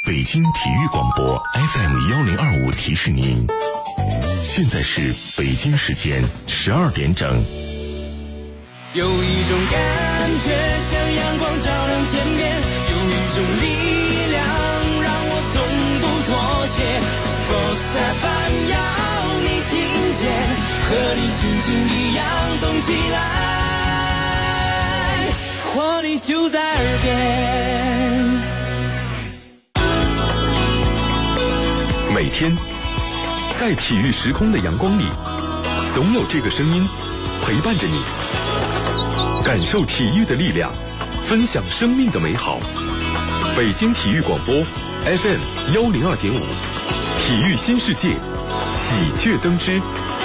北京体育广播 FM1025提示您，现在是北京时间12点整。 有一种感觉像阳光照亮天边，有一种力量让我从不妥协。Sports FM 要你听见，和你心情一样动起来，活力就在耳边。 每天在体育时空的阳光里，总有这个声音陪伴着你，感受体育的力量，分享生命的美好。北京体育广播 FM102.5，体育新世界，喜鹊登枝。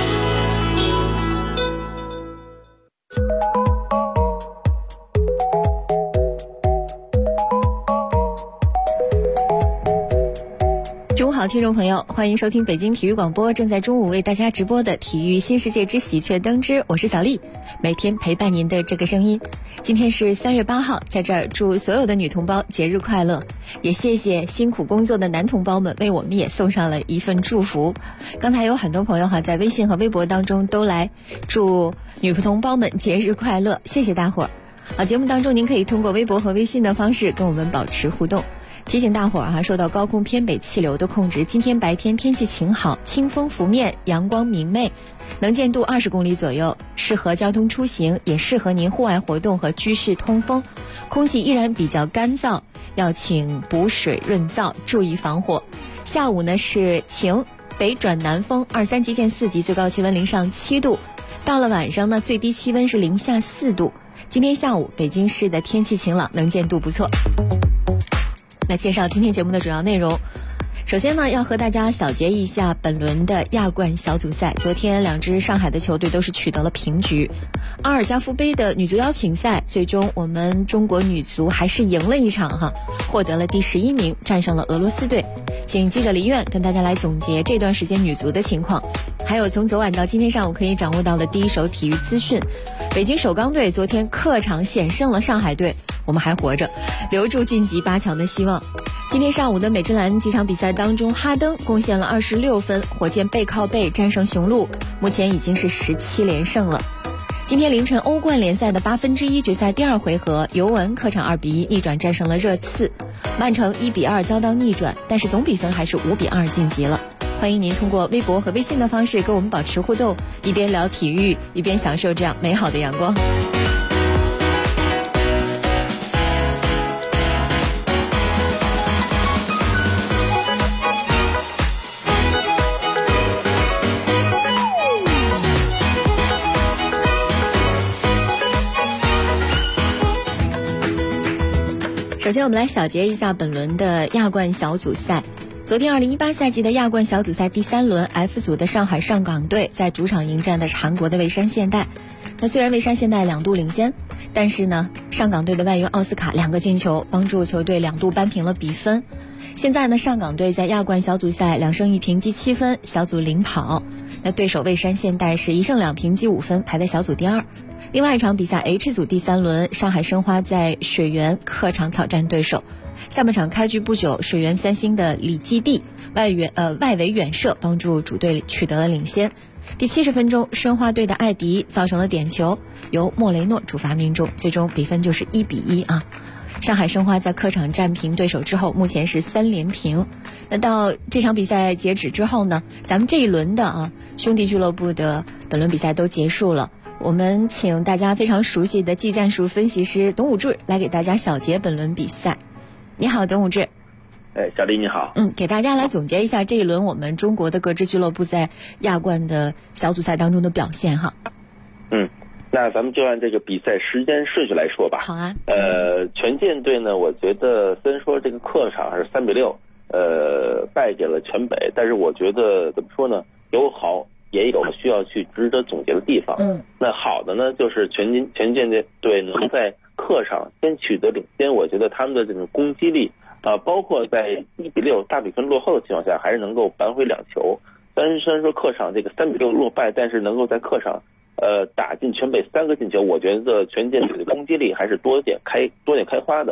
中午好，听众朋友，欢迎收听北京体育广播正在中午为大家直播的体育新世界之喜鹊登枝，我是小丽，每天陪伴您的这个声音。今天是3月8号，在这儿祝所有的女同胞节日快乐，也谢谢辛苦工作的男同胞们为我们也送上了一份祝福。刚才有很多朋友在微信和微博当中都来祝女同胞们节日快乐，谢谢大伙儿。好，节目当中您可以通过微博和微信的方式跟我们保持互动。提醒大伙儿受到高空偏北气流的控制，今天白天天气晴好，清风拂面，阳光明媚，能见度20公里左右，适合交通出行，也适合您户外活动和居室通风。空气依然比较干燥，要请补水润燥，注意防火。下午呢是晴，北转南风，2、3级见4级，最高气温零上7度。到了晚上呢，最低气温是零下4度。今天下午北京市的天气晴朗，能见度不错。来介绍今天节目的主要内容。首先呢，要和大家小结一下本轮的亚冠小组赛。昨天2支上海的球队都是取得了平局。阿尔加夫杯的女足邀请赛，最终我们中国女足还是赢了一场获得了第11名，战胜了俄罗斯队。请记者李苑跟大家来总结这段时间女足的情况，还有从昨晚到今天上午可以掌握到的第一手体育资讯。北京首钢队昨天客场险胜了上海队，我们还活着，留住晋级8强的希望。今天上午的美职篮几场比赛当中，哈登贡献了26分，火箭背靠背战胜雄鹿，目前已经是17连胜了。今天凌晨欧冠联赛的1/8决赛第2回合，尤文客场2-1逆转战胜了热刺，曼城1-2遭到逆转，但是总比分还是5-2晋级了。欢迎您通过微博和微信的方式跟我们保持互动，一边聊体育，一边享受这样美好的阳光。首先我们来小结一下本轮的亚冠小组赛。昨天2018赛季的亚冠小组赛第3轮 F 组的上海上港队在主场迎战的是韩国的蔚山现代。那虽然蔚山现代2度领先，但是呢，上港队的外援奥斯卡2个进球帮助球队2度扳平了比分。现在呢，上港队在亚冠小组赛2胜1平积7分，小组领跑。那对手蔚山现代是1胜2平积5分，排在小组第2。另外一场比赛 H 组第3轮，上海申花在水源客场挑战对手。下半场开局不久，水源3星的李基地外围远射帮助主队取得了领先。第70分钟，申花队的艾迪造成了点球，由莫雷诺主罚命中，最终比分就是1-1啊。上海申花在客场战平对手之后，目前是3连平。那到这场比赛截止之后呢，咱们这一轮的兄弟俱乐部的本轮比赛都结束了。我们请大家非常熟悉的技战术分析师董武志来给大家小结本轮比赛。你好，董武志。 小丽你好。 给大家来总结一下这一轮我们中国的各支俱乐部在亚冠的小组赛当中的表现哈。 那咱们就按这个比赛时间顺序来说吧。 好啊。 权健队呢，我觉得虽然说这个客场是3-6，败给了全北，但是我觉得怎么说呢，有好也有需要去值得总结的地方。那好的呢，就是权健队能在客场先取得领先，我觉得他们的这种攻击力包括在1-6大比分落后的情况下，还是能够扳回2球。虽然说客场这个3-6落败，但是能够在客场打进全北3个进球，我觉得权健队的攻击力还是多点开花的。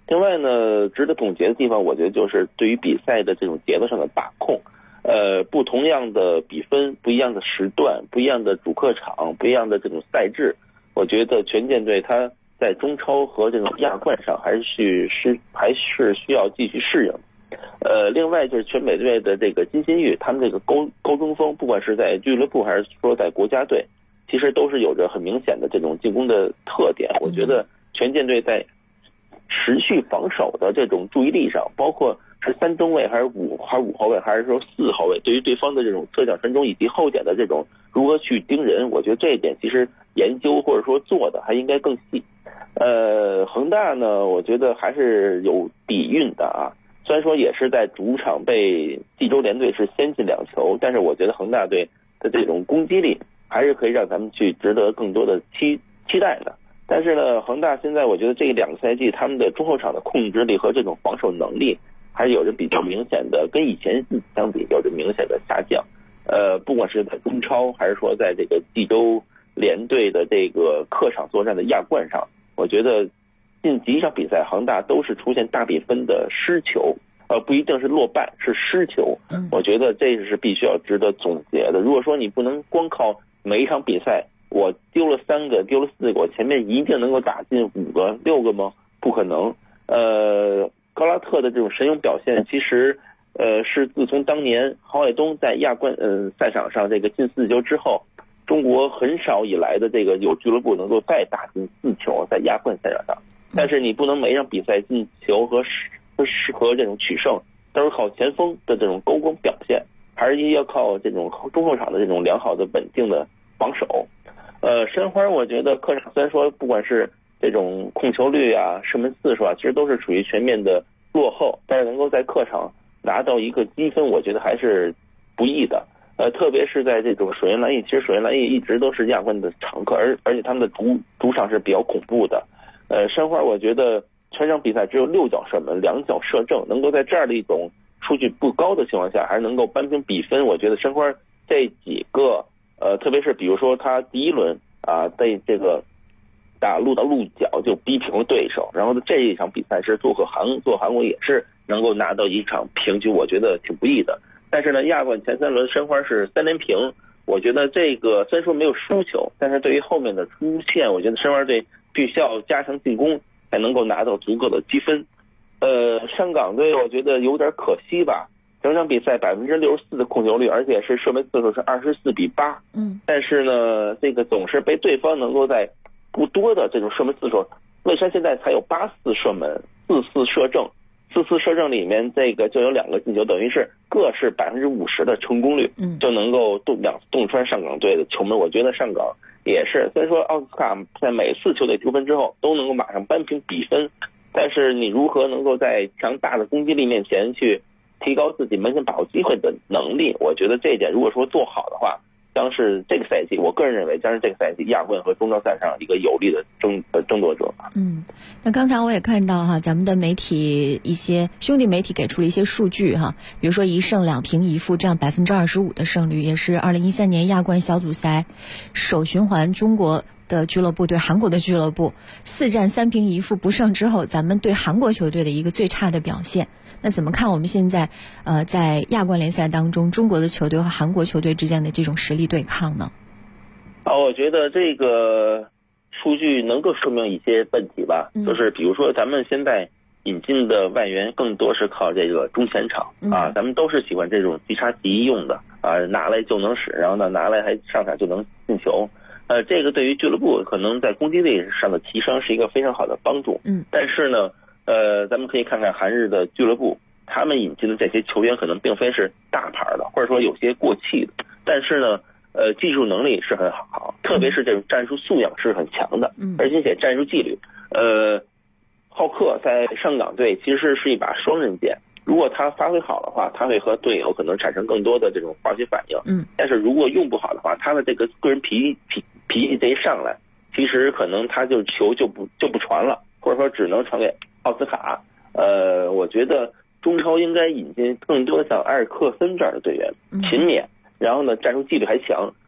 另外呢，值得总结的地方，我觉得就是对于比赛的这种节奏上的把控。不同样的比分，不一样的时段，不一样的主客场，不一样的这种赛制，我觉得全健队它在中超和这种亚冠上还是需要继续适应。另外就是全北队的这个金新玉，他们这个高中锋，不管是在俱乐部还是说在国家队，其实都是有着很明显的这种进攻的特点。我觉得全健队在持续防守的这种注意力上，包括是3中卫还是五后卫，还是说4后卫，对于对方的这种侧脚传中以及后点的这种如何去盯人，我觉得这一点其实研究或者说做的还应该更细。恒大呢，我觉得还是有底蕴的啊。虽然说也是在主场被济州联队是先进2球，但是我觉得恒大队的这种攻击力还是可以让咱们去值得更多的期待的。但是呢，恒大现在我觉得这2个赛季他们的中后场的控制力和这种防守能力还是有着比较明显的，跟以前相比有着明显的下降。不管是在中超还是说在这个济州联队的这个客场作战的亚冠上，我觉得近几场比赛恒大都是出现大比分的失球，不一定是落败，是失球。我觉得这是必须要值得总结的。如果说你不能光靠每一场比赛我丢了3个丢了4个，我前面一定能够打进5个6个吗？不可能。高拉特的这种神勇表现，其实是自从当年郝海东在亚冠赛场上这个进4球之后，中国很少以来的这个有俱乐部能够再打进4球在亚冠赛场上。但是你不能每一场比赛进球和这种取胜都是靠前锋的这种高光表现，还是要靠这种中后场的这种良好的稳定的防守。申花我觉得客场虽然说不管是这种控球率啊、射门次数啊，其实都是处于全面的落后，但是能够在客场拿到一个积分，我觉得还是不易的。特别是在这种水原蓝翼，其实水原蓝翼一直都是亚冠的常客，而且他们的主场是比较恐怖的。申花我觉得全场比赛只有6脚射门，2脚射正，能够在这样的一种数据不高的情况下还能够扳平比分，我觉得申花这几个特别是比如说他第一轮被这个打鹿角就逼平了对手，然后这一场比赛是做韩国也是能够拿到一场平局，我觉得挺不易的。但是呢，亚冠前3轮申花是3连平，我觉得这个虽然说没有输球，但是对于后面的出线，我觉得申花队必须要加强进攻才能够拿到足够的积分。上港队我觉得有点可惜吧，整场比赛64%的控球率，而且是射门次数是24-8。但是呢，这个总是被对方能够在不多的这种射门次数，蔚山现在才有8次射门，4次射正，4次射正里面这个就有2个进球，等于是各是50%的成功率，就能够洞穿上港队的球门。我觉得上港也是，虽然说奥斯卡在每次球队丢分之后都能够马上扳平比分，但是你如何能够在强大的攻击力面前去提高自己门前把握机会的能力，我觉得这一点如果说做好的话，将是这个赛季，我个人认为将是这个赛季亚冠和中超赛上一个有力的争夺者。 那刚才我也看到哈，咱们的媒体一些兄弟媒体给出了一些数据哈，比如说1胜2平1负这样25%的胜率，也是2013年亚冠小组赛首循环中国的俱乐部对韩国的俱乐部4战3平1负不胜之后，咱们对韩国球队的一个最差的表现。那怎么看我们现在在亚冠联赛当中中国的球队和韩国球队之间的这种实力对抗呢？ 我觉得这个数据能够说明一些问题吧，就是比如说咱们现在引进的外援更多是靠这个中前场咱们都是喜欢这种即插即用的拿来就能使，然后呢拿来还上场就能进球。这个对于俱乐部可能在攻击力上的提升是一个非常好的帮助。但是呢咱们可以看看韩日的俱乐部，他们引进的这些球员可能并非是大牌的，或者说有些过气的，但是呢技术能力是很好，特别是这种战术素养是很强的，而且战术纪律。浩克在上港队其实是一把双刃剑，如果他发挥好的话，他会和队友可能产生更多的这种化学反应。但是如果用不好的话，他的这个个人脾气这一上来，其实可能他就球就不传了，或者说只能传给奥斯卡。我觉得中超应该引进更多像埃尔克森这样的队员，勤勉，然后呢战术纪律还强，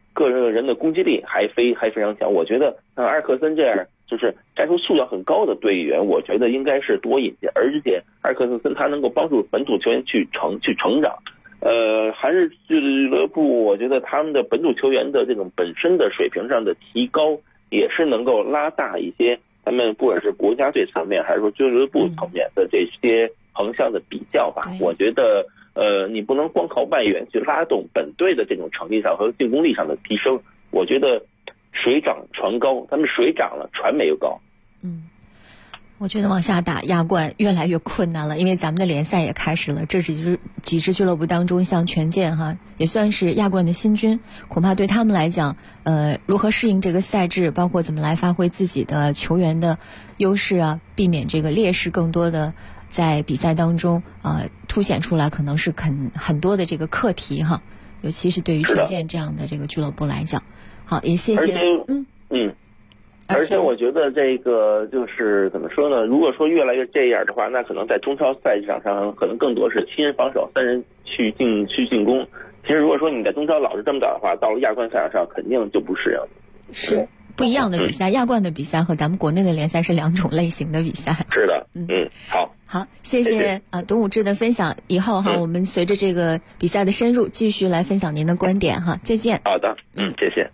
个人的攻击力还非常强。我觉得像阿尔克森这样就是战术素养很高的队员，我觉得应该是多引进，而且阿尔克森他能够帮助本土球员去成长。韩日俱乐部我觉得他们的本土球员的这种本身的水平上的提高，也是能够拉大一些他们不管是国家队层面还是说俱乐部层面的这些横向的比较吧。我觉得你不能光靠外援去拉动本队的这种成绩上和进攻力上的提升。我觉得水涨船高，他们水涨了，船没有高。 我觉得往下打亚冠越来越困难了，因为咱们的联赛也开始了。这几支俱乐部当中，像权健也算是亚冠的新军，恐怕对他们来讲，如何适应这个赛制，包括怎么来发挥自己的球员的优势啊，避免这个劣势更多的在比赛当中凸显出来，可能是很多的这个课题尤其是对于权健这样的这个俱乐部来讲。好，也谢谢。 而且我觉得这个就是怎么说呢？如果说越来越这样的话，那可能在中超赛场上可能更多是7人防守，3人去进攻。其实如果说你在中超老是这么打的话，到了亚冠赛场上肯定就不适应。 是不一样的比赛，亚冠的比赛和咱们国内的联赛是2种类型的比赛。 是的，好，谢谢董武志的分享。以后我们随着这个比赛的深入，继续来分享您的观点再见。 好的，谢谢。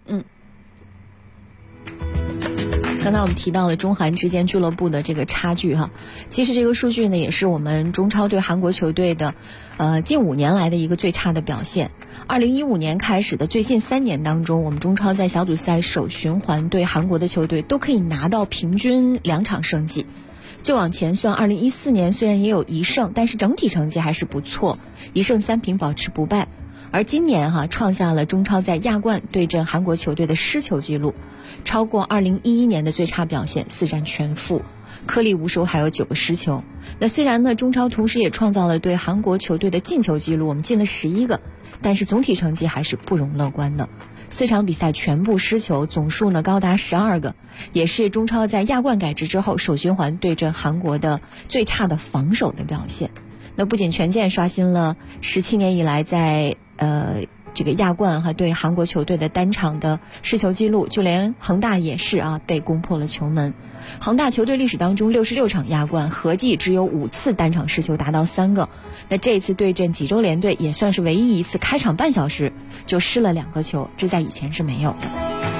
刚才我们提到了中韩之间俱乐部的这个差距其实这个数据呢也是我们中超对韩国球队的近5年来的一个最差的表现。2015年开始的最近3年当中，我们中超在小组赛首循环对韩国的球队都可以拿到平均2场胜绩。就往前算，2014年虽然也有1胜，但是整体成绩还是不错，1胜3平保持不败。而今年创下了中超在亚冠对阵韩国球队的失球记录，超过2011年的最差表现，4战全负，颗粒无收，还有9个失球。那虽然呢，中超同时也创造了对韩国球队的进球记录，我们进了11个，但是总体成绩还是不容乐观的。4场比赛全部失球，总数呢高达12个，也是中超在亚冠改制之后首循环对阵韩国的最差的防守的表现。那不仅权健刷新了17年以来在这个亚冠对韩国球队的单场的失球记录，就连恒大也是被攻破了球门。恒大球队历史当中66场亚冠合计只有5次单场失球达到3个。那这次对阵济州联队也算是唯一一次开场半小时就失了2个球，这在以前是没有的。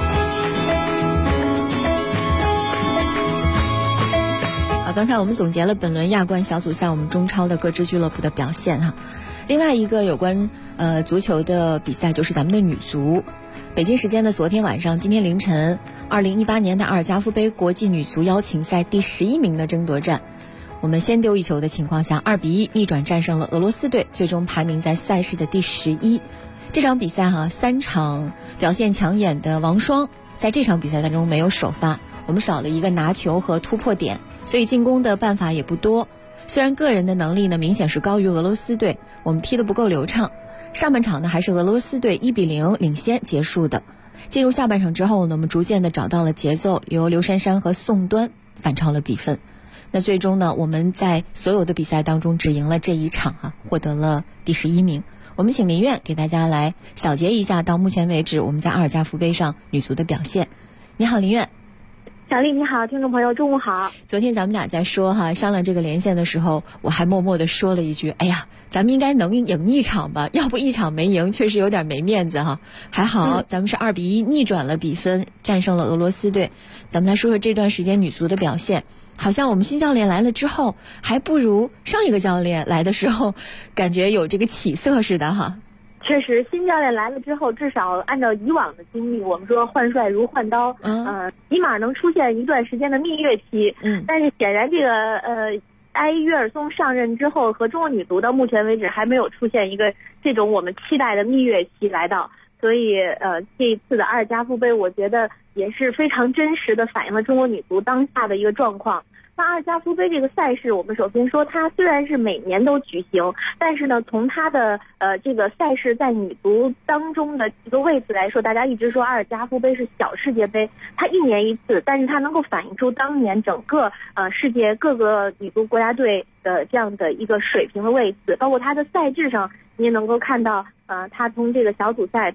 刚才我们总结了本轮亚冠小组赛我们中超的各支俱乐部的表现另外一个有关足球的比赛就是咱们的女足。北京时间的昨天晚上，今天凌晨，2018年的阿尔加夫杯国际女足邀请赛第11名的争夺战，我们先丢1球的情况下，2比1逆转战胜了俄罗斯队，最终排名在赛事的第11。这场比赛3场表现抢眼的王霜在这场比赛当中没有首发，我们少了一个拿球和突破点，所以进攻的办法也不多。虽然个人的能力呢明显是高于俄罗斯队，我们踢得不够流畅。上半场呢还是俄罗斯队1比0领先结束的。进入下半场之后呢，我们逐渐的找到了节奏，由刘珊珊和宋端反超了比分。那最终呢，我们在所有的比赛当中只赢了这一场获得了第11名。我们请林苑给大家来小结一下到目前为止我们在阿尔加夫杯上女足的表现。你好，林苑。 小丽你好，听众朋友中午好。 昨天咱们俩在说商量这个连线的时候，我还默默地说了一句，哎呀，咱们应该能赢1场吧，要不1场没赢确实有点没面子还好咱们是2比1逆转了比分，战胜了俄罗斯队。咱们来说说这段时间女足的表现。好像我们新教练来了之后还不如上一个教练来的时候感觉有这个起色似的确实，新教练来了之后，至少按照以往的经历，我们说换帅如换刀，起码能出现一段时间的蜜月期。但是显然这个埃约尔松上任之后，和中国女足到目前为止还没有出现一个这种我们期待的蜜月期来到。所以这一次的阿尔加夫杯，我觉得也是非常真实的反映了中国女足当下的一个状况。那阿尔加夫杯这个赛事，我们首先说它虽然是每年都举行，但是呢，从它的这个赛事在女足当中的一个位置来说，大家一直说阿尔加夫杯是小世界杯，它1年1次，但是它能够反映出当年整个世界各个女足国家队的这样的一个水平的位置，包括它的赛制上，你也能够看到它从这个小组赛到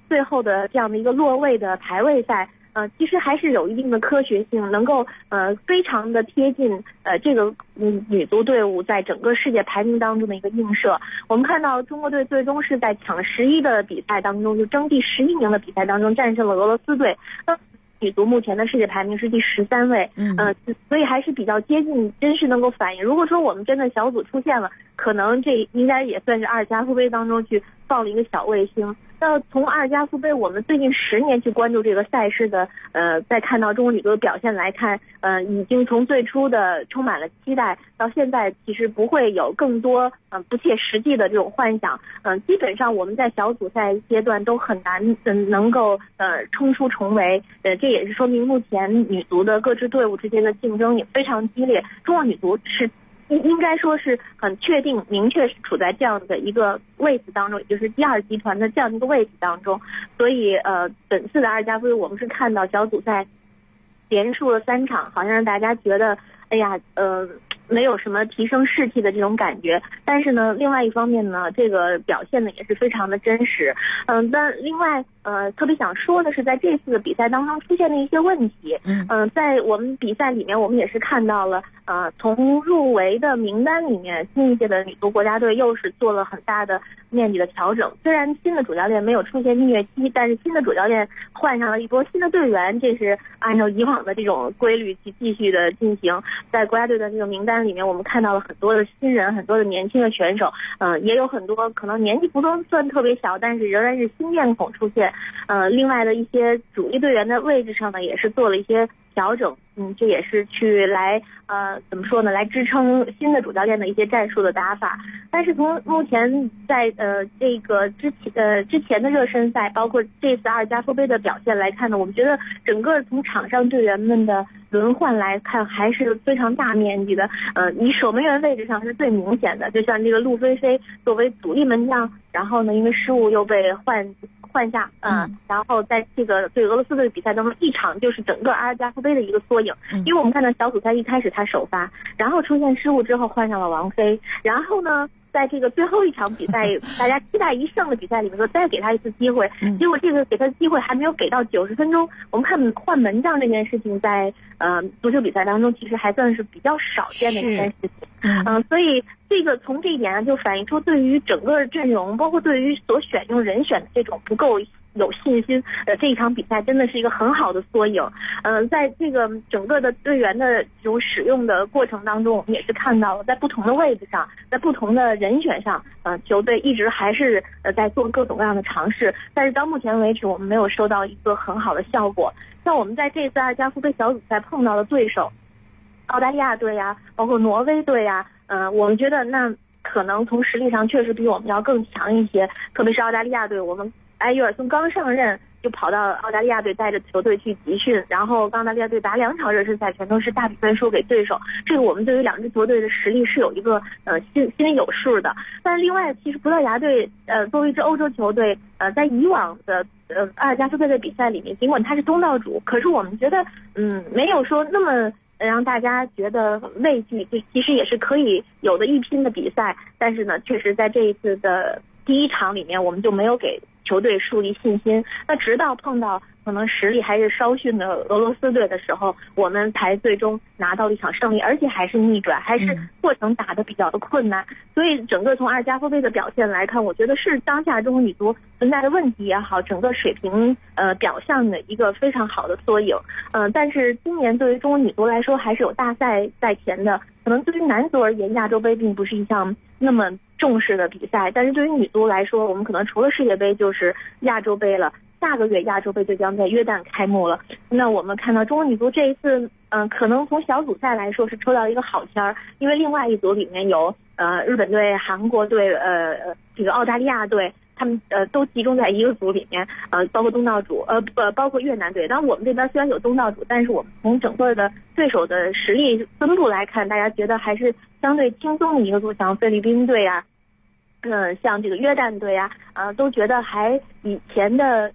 最后的这样的一个落位的排位赛，其实还是有一定的科学性，能够非常的贴近这个女足队伍在整个世界排名当中的一个映射。我们看到中国队最终是在抢11的比赛当中，就争第11名的比赛当中战胜了俄罗斯队。女足目前的世界排名是第13位，所以还是比较接近，真是能够反映。如果说我们真的小组出现了，可能这应该也算是阿尔加夫杯当中去报了一个小卫星。那从阿尔加夫杯我们最近10年去关注这个赛事的，再看到中国女足的表现来看，已经从最初的充满了期待，到现在其实不会有更多不切实际的这种幻想。基本上我们在小组赛阶段都很难能够冲出重围。这也是说明目前女足的各支队伍之间的竞争也非常激烈。中国女足是应该说是很确定明确处在这样的一个位置当中，也就是第2集团的这样一个位置当中。所以本次的阿尔加夫杯我们是看到小组赛连输了3场，好像让大家觉得哎呀没有什么提升士气的这种感觉。但是呢另外一方面呢，这个表现呢也是非常的真实。但另外特别想说的是，在这次的比赛当中出现的一些问题。在我们比赛里面我们也是看到了从入围的名单里面，新一届的女足国家队又是做了很大的面积的调整。虽然新的主教练没有出现蜜月期，但是新的主教练换上了一波新的队员，这是按照以往的这种规律去继续的进行。在国家队的这个名单里面，我们看到了很多的新人，很多的年轻的选手，也有很多可能年纪不都算特别小，但是仍然是新面孔出现。另外的一些主力队员的位置上呢，也是做了一些调整。这也是去来怎么说呢，来支撑新的主教练的一些战术的打法。但是从目前在这个之前的热身赛，包括这次阿尔加夫杯的表现来看呢，我们觉得整个从场上队员们的轮换来看还是非常大面积的。以守门员位置上是最明显的，就像这个陆飞飞作为主力门将，然后呢因为失误又被换下，然后在这个对俄罗斯队的比赛当中，一场就是整个阿尔加夫杯的一个缩影。因为我们看到小组赛一开始他首发，然后出现失误之后换上了王菲，然后呢在这个最后一场比赛大家期待一胜的比赛里面说再给他一次机会，结果这个给他的机会还没有给到90分钟。我们看换门将这件事情在足球比赛当中其实还算是比较少见的一件事情。所以这个从这一点就反映出对于整个阵容，包括对于所选用人选的这种不够有信心。这一场比赛真的是一个很好的缩影。在这个整个的队员的这种使用的过程当中，我们也是看到了在不同的位置上，在不同的人选上，球队一直还是在做各种各样的尝试，但是到目前为止我们没有收到一个很好的效果。像我们在这次阿尔加夫杯小组赛碰到的对手澳大利亚队呀，包括挪威队呀，我们觉得那可能从实力上确实比我们要更强一些。特别是澳大利亚队，我们埃约尔森刚上任就跑到澳大利亚队带着球队去集训，然后澳大利亚队打2场热身赛全都是大比分输给对手。这个我们对于2支球队的实力是有一个心里有数的。但另外其实葡萄牙队作为一支欧洲球队，在以往的阿尔加夫杯的比赛里面，尽管他是东道主，可是我们觉得没有说那么让大家觉得畏惧，就其实也是可以有的一拼的比赛。但是呢确实在这一次的第1场里面我们就没有给球队树立信心。那直到碰到可能实力还是稍逊的俄罗斯队的时候，我们才最终拿到了一场胜利，而且还是逆转，还是过程打得比较的困难。所以整个从阿尔加夫杯的表现来看，我觉得是当下中国女足存在的问题也好，整个水平表象的一个非常好的缩影。但是今年对于中国女足来说还是有大赛在前的，可能对于男足而言亚洲杯并不是一项那么重视的比赛，但是对于女足来说，我们可能除了世界杯就是亚洲杯了。下个月亚洲杯就将在约旦开幕了。那我们看到中国女足这一次可能从小组赛来说是抽到一个好签儿，因为另外一组里面有日本队、韩国队、这个澳大利亚队，他们都集中在一个组里面，包括东道主包括越南队。当然我们这边虽然有东道主，但是我们从整个的对手的实力分布来看，大家觉得还是相对轻松的一个组，像菲律宾队啊，像这个约旦队啊，都觉得还以前的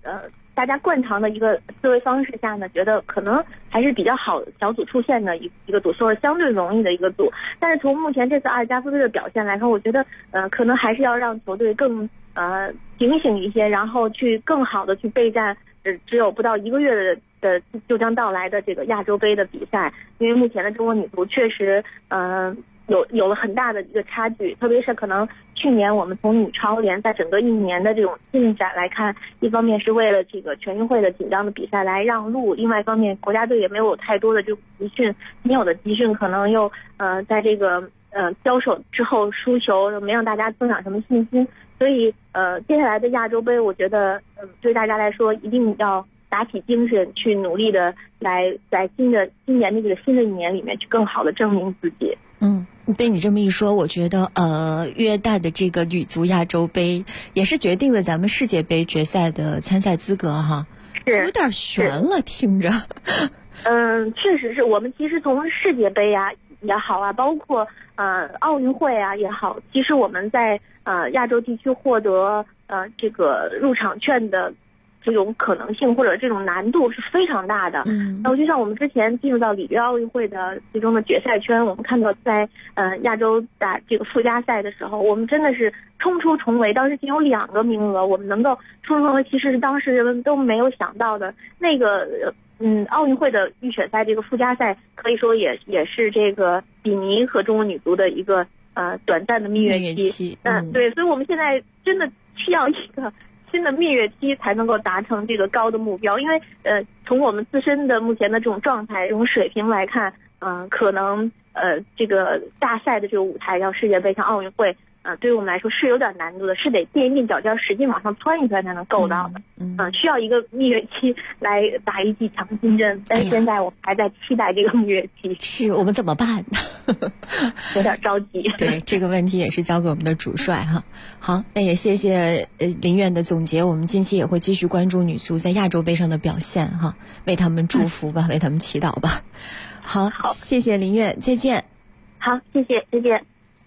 大家惯常的一个思维方式下呢，觉得可能还是比较好小组出线的一个组，说是相对容易的一个组。但是从目前这次阿尔加夫队的表现来看，我觉得可能还是要让球队更警醒一些，然后去更好的去备战只有不到1个月的就将到来的这个亚洲杯的比赛。因为目前的中国女足确实有了很大的一个差距，特别是可能去年我们从女超联赛整个1年的这种进展来看，一方面是为了这个全运会的紧张的比赛来让路，另外一方面国家队也没有太多的这种集训，没有的集训可能又在这个交手之后输球，没让大家增长什么信心。所以接下来的亚洲杯，我觉得对大家来说一定要打起精神，去努力的来在今年的这个新的一年里面去更好的证明自己。 被你这么一说，我觉得约旦的这个女足亚洲杯也是决定了咱们世界杯决赛的参赛资格哈， 是有点悬了，听着。 确实是我们其实从世界杯啊也好啊，包括奥运会啊也好，其实我们在亚洲地区获得这个入场券的这种可能性或者这种难度是非常大的。然后就像我们之前进入到里约奥运会的最终的决赛圈，我们看到在亚洲打这个附加赛的时候，我们真的是冲出重围，当时仅有2个名额，我们能够冲出重围，其实是当时人们都没有想到的。那个奥运会的预选赛这个附加赛可以说也是这个比尼和中国女足的一个短暂的蜜月期。对，所以我们现在真的需要一个新的蜜月期才能够达成这个高的目标。因为从我们自身的目前的这种状态、这种水平来看，可能这个大赛的这个舞台，像世界杯、像奥运会，对于我们来说是有点难度的，是得垫一垫脚尖，使劲往上窜一窜才能够到的。需要一个蜜月期来打一剂强心针，但是现在我们还在期待这个蜜月期。 是我们怎么办？ 有点着急。 对，这个问题也是交给我们的主帅哈。好，那也谢谢林院的总结，我们近期也会继续关注女足在亚洲杯上的表现哈，为他们祝福吧，为他们祈祷吧。好，谢谢林院，再见。 好，谢谢，再见。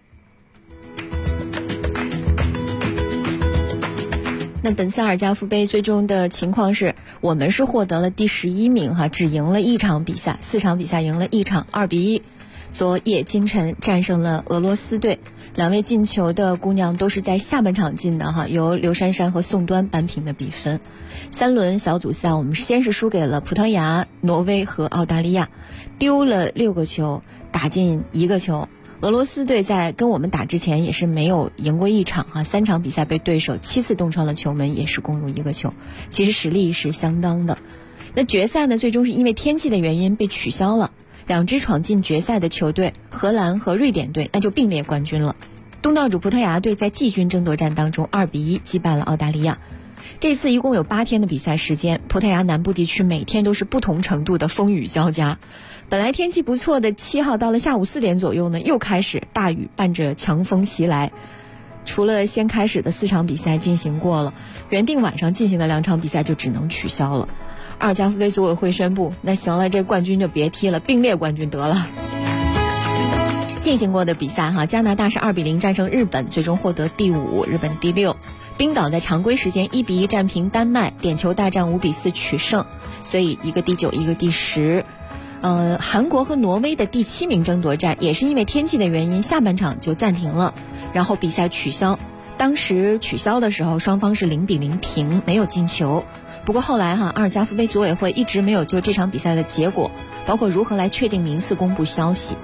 那本次阿尔加夫杯最终的情况是，我们是获得了第11名哈，只赢了1场比赛，4场比赛赢了1场，2-1。昨夜今晨战胜了俄罗斯队，2位进球的姑娘都是在下半场进的哈，由刘珊珊和宋端扳平的比分。3轮小组赛我们先是输给了葡萄牙、挪威和澳大利亚，丢了6个球，打进1个球。俄罗斯队在跟我们打之前也是没有赢过1场3场比赛被对手7次洞穿了球门，也是攻入1个球，其实实力是相当的。那决赛呢，最终是因为天气的原因被取消了，2支闯进决赛的球队荷兰和瑞典队那就并列冠军了。东道主葡萄牙队在季军争夺战当中2-1击败了澳大利亚。这次一共有8天的比赛时间，葡萄牙南部地区每天都是不同程度的风雨交加。本来天气不错的7号到了下午4点左右呢，又开始大雨伴着强风袭来。除了先开始的4场比赛进行过了，原定晚上进行的2场比赛就只能取消了。阿尔加夫杯组委会宣布，那行了，这冠军就别踢了，并列冠军得了。进行过的比赛哈，加拿大是2-0战胜日本，最终获得第5，日本第6。冰岛在常规时间1-1战平丹麦，点球大战5-4取胜，所以一个第9，一个第10。韩国和挪威的第7名争夺战也是因为天气的原因，下半场就暂停了，然后比赛取消。当时取消的时候，双方是0-0平，没有进球。不过后来阿尔加夫杯组委会一直没有就这场比赛的结果，包括如何来确定名次公布消息。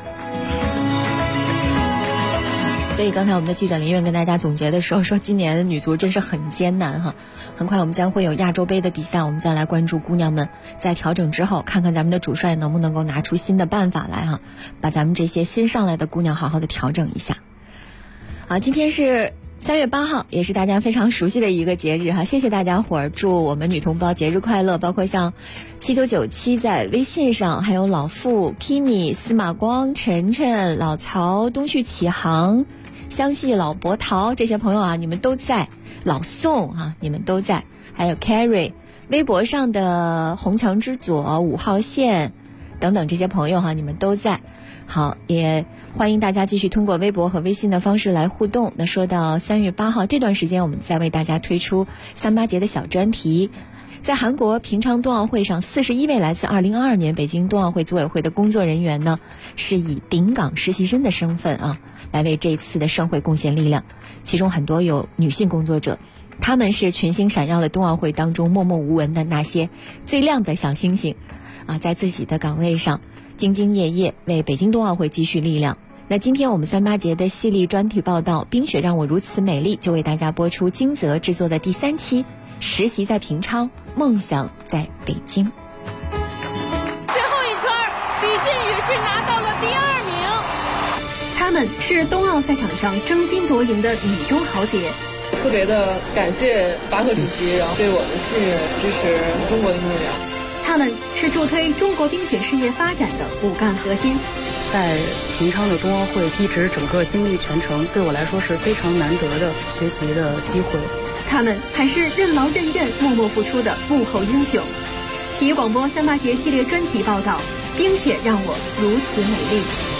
所以刚才我们的记者林苑跟大家总结的时候说，今年的女足真是很艰难哈。很快我们将会有亚洲杯的比赛，我们再来关注姑娘们在调整之后，看看咱们的主帅能不能够拿出新的办法来哈，把咱们这些新上来的姑娘好好的调整一下。好，今天是3月8号，也是大家非常熟悉的一个节日哈，谢谢大家伙儿，祝我们女同胞节日快乐，包括像7997在微信上，还有老傅、Kimi、司马光、晨晨、老曹、东旭启航、湘西老伯桃这些朋友啊，你们都在，老宋啊，你们都在，还有 Carrie， 微博上的红墙之左、5号线等等这些朋友哈，你们都在。好，也欢迎大家继续通过微博和微信的方式来互动。那说到3月8号这段时间，我们再为大家推出3八节的小专题。 在韩国平昌冬奥会上，41位来自2022年北京冬奥会组委会的工作人员呢，是以顶岗实习生的身份来为这次的盛会贡献力量。其中很多有女性工作者，她们是群星闪耀的冬奥会当中默默无闻的那些最亮的小星星在自己的岗位上兢兢业业，为北京冬奥会积蓄力量。那今天我们38节的系列专题报道《冰雪让我如此美丽》就为大家播出金泽制作的第3期，实习在平昌，梦想在北京。 最后一圈，李靖宇是拿到了第2名。 她们是冬奥赛场上争金夺银的女中豪杰。 特别的感谢巴赫主席，然后对我的信任支持中国运动员。 她们是助推中国冰雪事业发展的骨干核心。 在平昌的冬奥会一直整个经历全程，对我来说是非常难得的学习的机会。 他们还是任劳任怨、默默付出的幕后英雄。体育广播38节系列专题报道：冰雪让我如此美丽。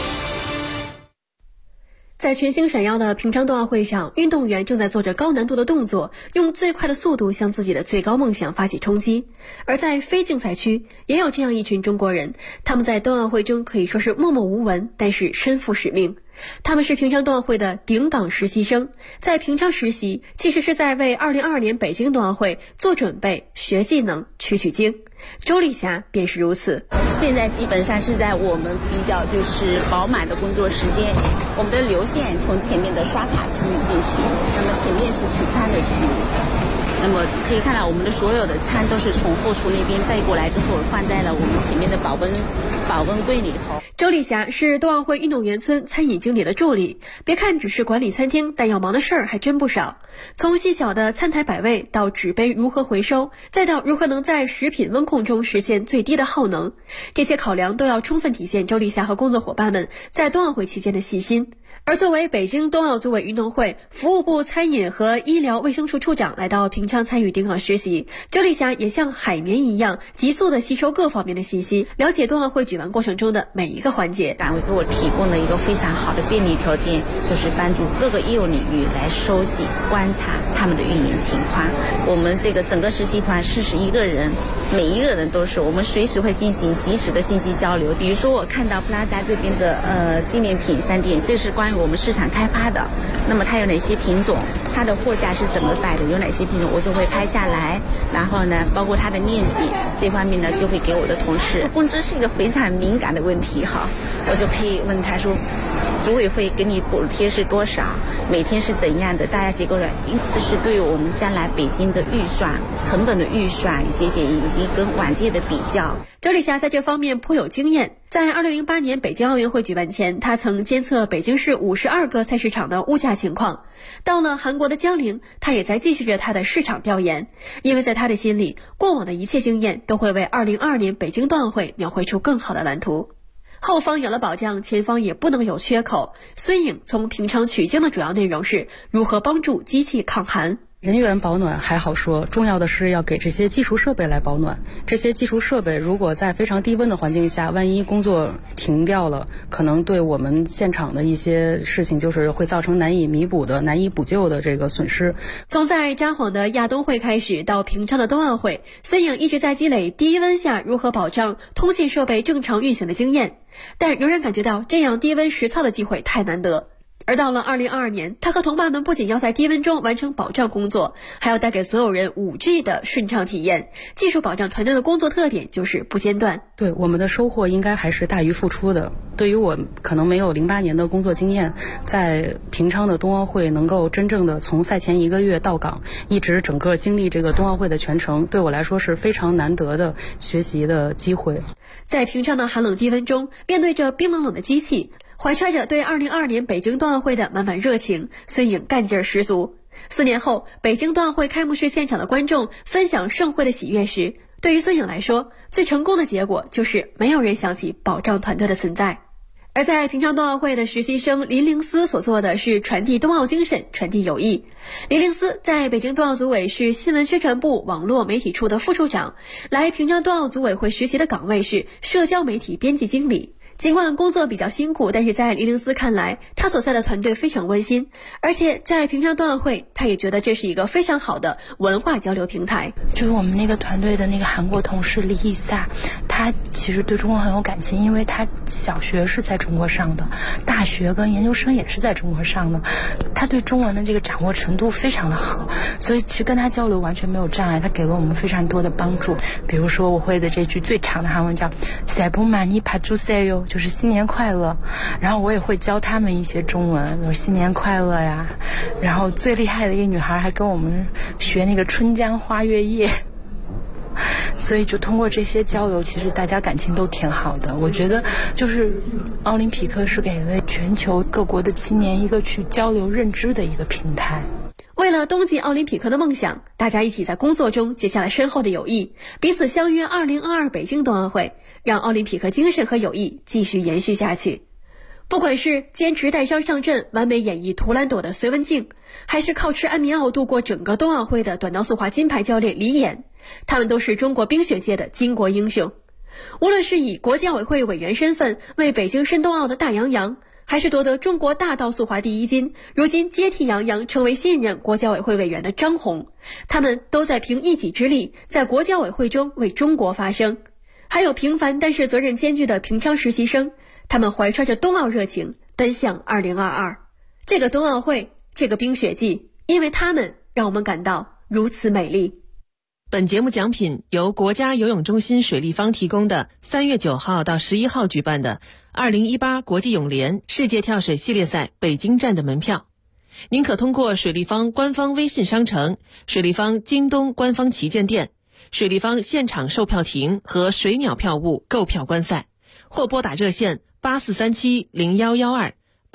在群星闪耀的平昌冬奥会上，运动员正在做着高难度的动作，用最快的速度向自己的最高梦想发起冲击。而在非竞赛区，也有这样一群中国人，他们在冬奥会中可以说是默默无闻，但是身负使命。他们是平昌冬奥会的顶岗实习生，在平昌实习其实是在为2022年北京冬奥会做准备、学技能、取经。周丽霞便是如此。 现在基本上是在我们比较就是饱满的工作时间，我们的流线从前面的刷卡区域进去，那么前面是取餐的区域。那么可以看到我们的所有的餐都是从后厨那边带过来之后，放在了我们前面的保温柜里头。 周丽霞是冬奥会运动员村餐饮经理的助理，别看只是管理餐厅，但要忙的事儿还真不少。从细小的餐台摆位到纸杯如何回收，再到如何能在食品温控中实现最低的耗能，这些考量都要充分体现周丽霞和工作伙伴们在冬奥会期间的细心。而作为北京冬奥组委运动会服务部餐饮和医疗卫生处处长来到平昌参与顶岗实习，周丽霞也像海绵一样急速地吸收各方面的信息，了解冬奥会举办过程中的每一个环节。 岗位给我提供了一个非常好的便利条件，就是帮助各个业务领域来收集观察他们的运营情况。我们这个整个实习团41个人，每一个人都是我们随时会进行及时的信息交流。比如说我看到普拉扎这边的纪念品商店，这是关于我们市场开发的，那么它有哪些品种，它的货架是怎么摆的，有哪些品种我就会拍下来，然后呢包括它的面积这方面呢就会给我的同事。工资是一个非常敏感的问题我就可以问他说组委会给你补贴是多少，每天是怎样的，大家结构了，这是对我们将来北京的预算成本的预算与节俭以及跟往届的比较。 周丽霞在这方面颇有经验，在2008年北京奥运会举办前，她曾监测北京市52个菜市场的物价情况。到了韩国的江陵，她也在继续着她的市场调研，因为在她的心里，过往的一切经验都会为2022年北京冬奥会描绘出更好的蓝图。后方有了保障，前方也不能有缺口。孙颖从平昌取经的主要内容是如何帮助机器抗寒。 人员保暖还好说，重要的是要给这些技术设备来保暖。这些技术设备如果在非常低温的环境下，万一工作停掉了，可能对我们现场的一些事情就是会造成难以弥补的、难以补救的这个损失。 从在札幌的亚冬会开始到平昌的冬奥会，孙颖一直在积累低温下如何保障通信设备正常运行的经验，但仍然感觉到这样低温实操的机会太难得。而到了2022年，他和同伴们不仅要在低温中完成保障工作，还要带给所有人 5G 的顺畅体验。技术保障团队的工作特点就是不间断。 对，我们的收获应该还是大于付出的。对于我可能没有08年的工作经验，在平昌的冬奥会能够真正的从赛前1个月到岗，一直整个经历这个冬奥会的全程，对我来说是非常难得的学习的机会。 在平昌的寒冷低温中，面对着冰冷冷的机器，怀揣着对2022年北京冬奥会的满满热情，孙颖干劲儿十足。4年后，北京冬奥会开幕式现场的观众分享盛会的喜悦时，对于孙颖来说，最成功的结果就是没有人想起保障团队的存在。而在平昌冬奥会的实习生林凌思所做的是传递冬奥精神，传递友谊。林凌思在北京冬奥组委是新闻宣传部网络媒体处的副处长，来平昌冬奥组委会实习的岗位是社交媒体编辑经理。 尽管工作比较辛苦，但是在黎玲斯看来，他所在的团队非常温馨，而且在平昌冬奥会，他也觉得这是一个非常好的文化交流平台。 就是我们那个团队的那个韩国同事李易萨，他其实对中国很有感情，因为他小学是在中国上的，大学跟研究生也是在中国上的，他对中文的这个掌握程度非常的好，所以其实跟他交流完全没有障碍，他给了我们非常多的帮助。比如说我会的这句最长的韩文叫새해 복 많이 받으세요，就是新年快乐，然后我也会教他们一些中文，比如新年快乐呀，然后最厉害的一个女孩还跟我们学那个春江花月夜，所以就通过这些交流，其实大家感情都挺好的。我觉得就是奥林匹克是给了全球各国的青年一个去交流认知的一个平台。 为了冬季奥林匹克的梦想，大家一起在工作中结下了深厚的友谊，彼此相约2022北京冬奥会，让奥林匹克精神和友谊继续延续下去。不管是坚持带伤上阵完美演绎图兰朵的隋文静，还是靠吃安眠药度过整个冬奥会的短道速滑金牌教练李岩，他们都是中国冰雪界的巾帼英雄。无论是以国际奥委会委员身份为北京申冬奥的大杨洋，还是夺得中国大道速滑第一金，如今接替杨洋成为新任国际奥委会委员的张红，他们都在凭一己之力在国际奥委会中为中国发声。还有平凡但是责任艰巨的平昌实习生，他们怀揣着冬奥热情奔向2022。这个冬奥会，这个冰雪季，因为他们让我们感到如此美丽。 本节目奖品由国家游泳中心水立方提供的3月9号到11号举办的2018国际泳联世界跳水系列赛北京站的门票。您可通过水立方官方微信商城、水立方京东官方旗舰店、水立方现场售票亭和水鸟票务购票观赛，或拨打热线84370112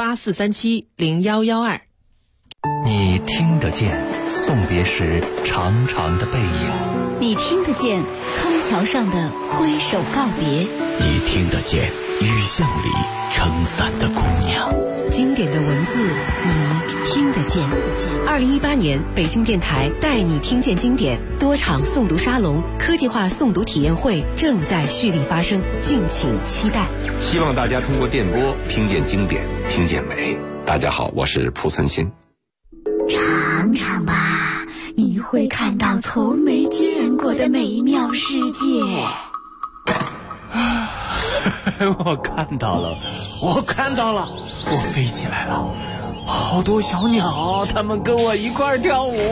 84370112。 你听得见送别时长长的背影， 你听得见康桥上的挥手告别， 你听得见雨巷里撑伞的姑娘。 经典的文字你听得见。2018年北京电台带你听见经典多场诵读沙龙、科技化诵读体验会正在蓄力发生，敬请期待。 希望大家通过电波听见经典，听见美。大家好，我是蒲存昕。 尝尝吧，你会看到从没见过的美妙世界。 我看到了，我飞起来了，好多小鸟，它们跟我一块跳舞。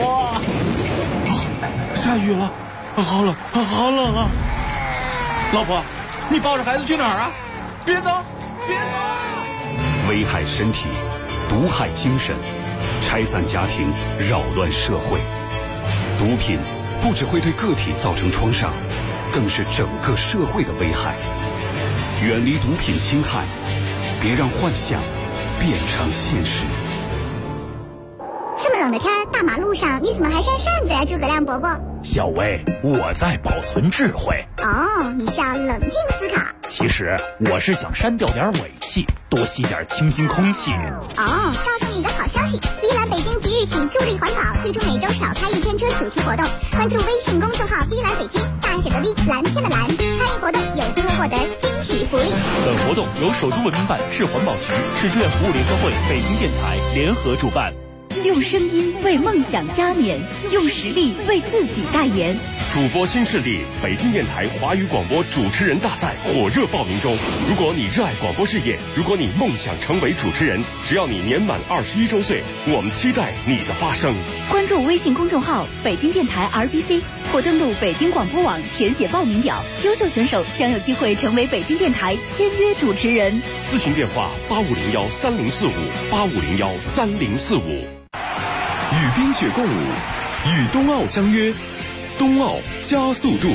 下雨了，好冷啊！老婆，你抱着孩子去哪儿啊？别走！ 危害身体，毒害精神，拆散家庭，扰乱社会。毒品不只会对个体造成创伤，更是整个社会的危害。远离毒品侵害，别让幻想变成现实。 这么冷的天，大马路上你怎么还扇扇子呀，诸葛亮伯伯？ 小薇，我在保存智慧。 哦，你是要冷静思考。 其实我是想删掉点尾气，多吸点清新空气。 哦，告诉你一个好消息，碧蓝北京即日起助力环保，推出每周少开一天车主题活动。关注微信公众号碧蓝北京，大写的 V， 蓝天的蓝，参与活动有机会获得惊喜福利。 本活动由首都文明办、市环保局、市志愿服务联合会、北京电台联合主办。 用声音为梦想加冕，用实力为自己代言。 主播新势力北京电台华语广播主持人大赛火热报名中。如果你热爱广播事业，如果你梦想成为主持人，只要你年满21周岁，我们期待你的发声。 关注微信公众号北京电台 RBC， 或登录北京广播网填写报名表，优秀选手将有机会成为北京电台签约主持人。 咨询电话85013045 85013045。 与冰雪共舞，与冬奥相约，冬奥加速度。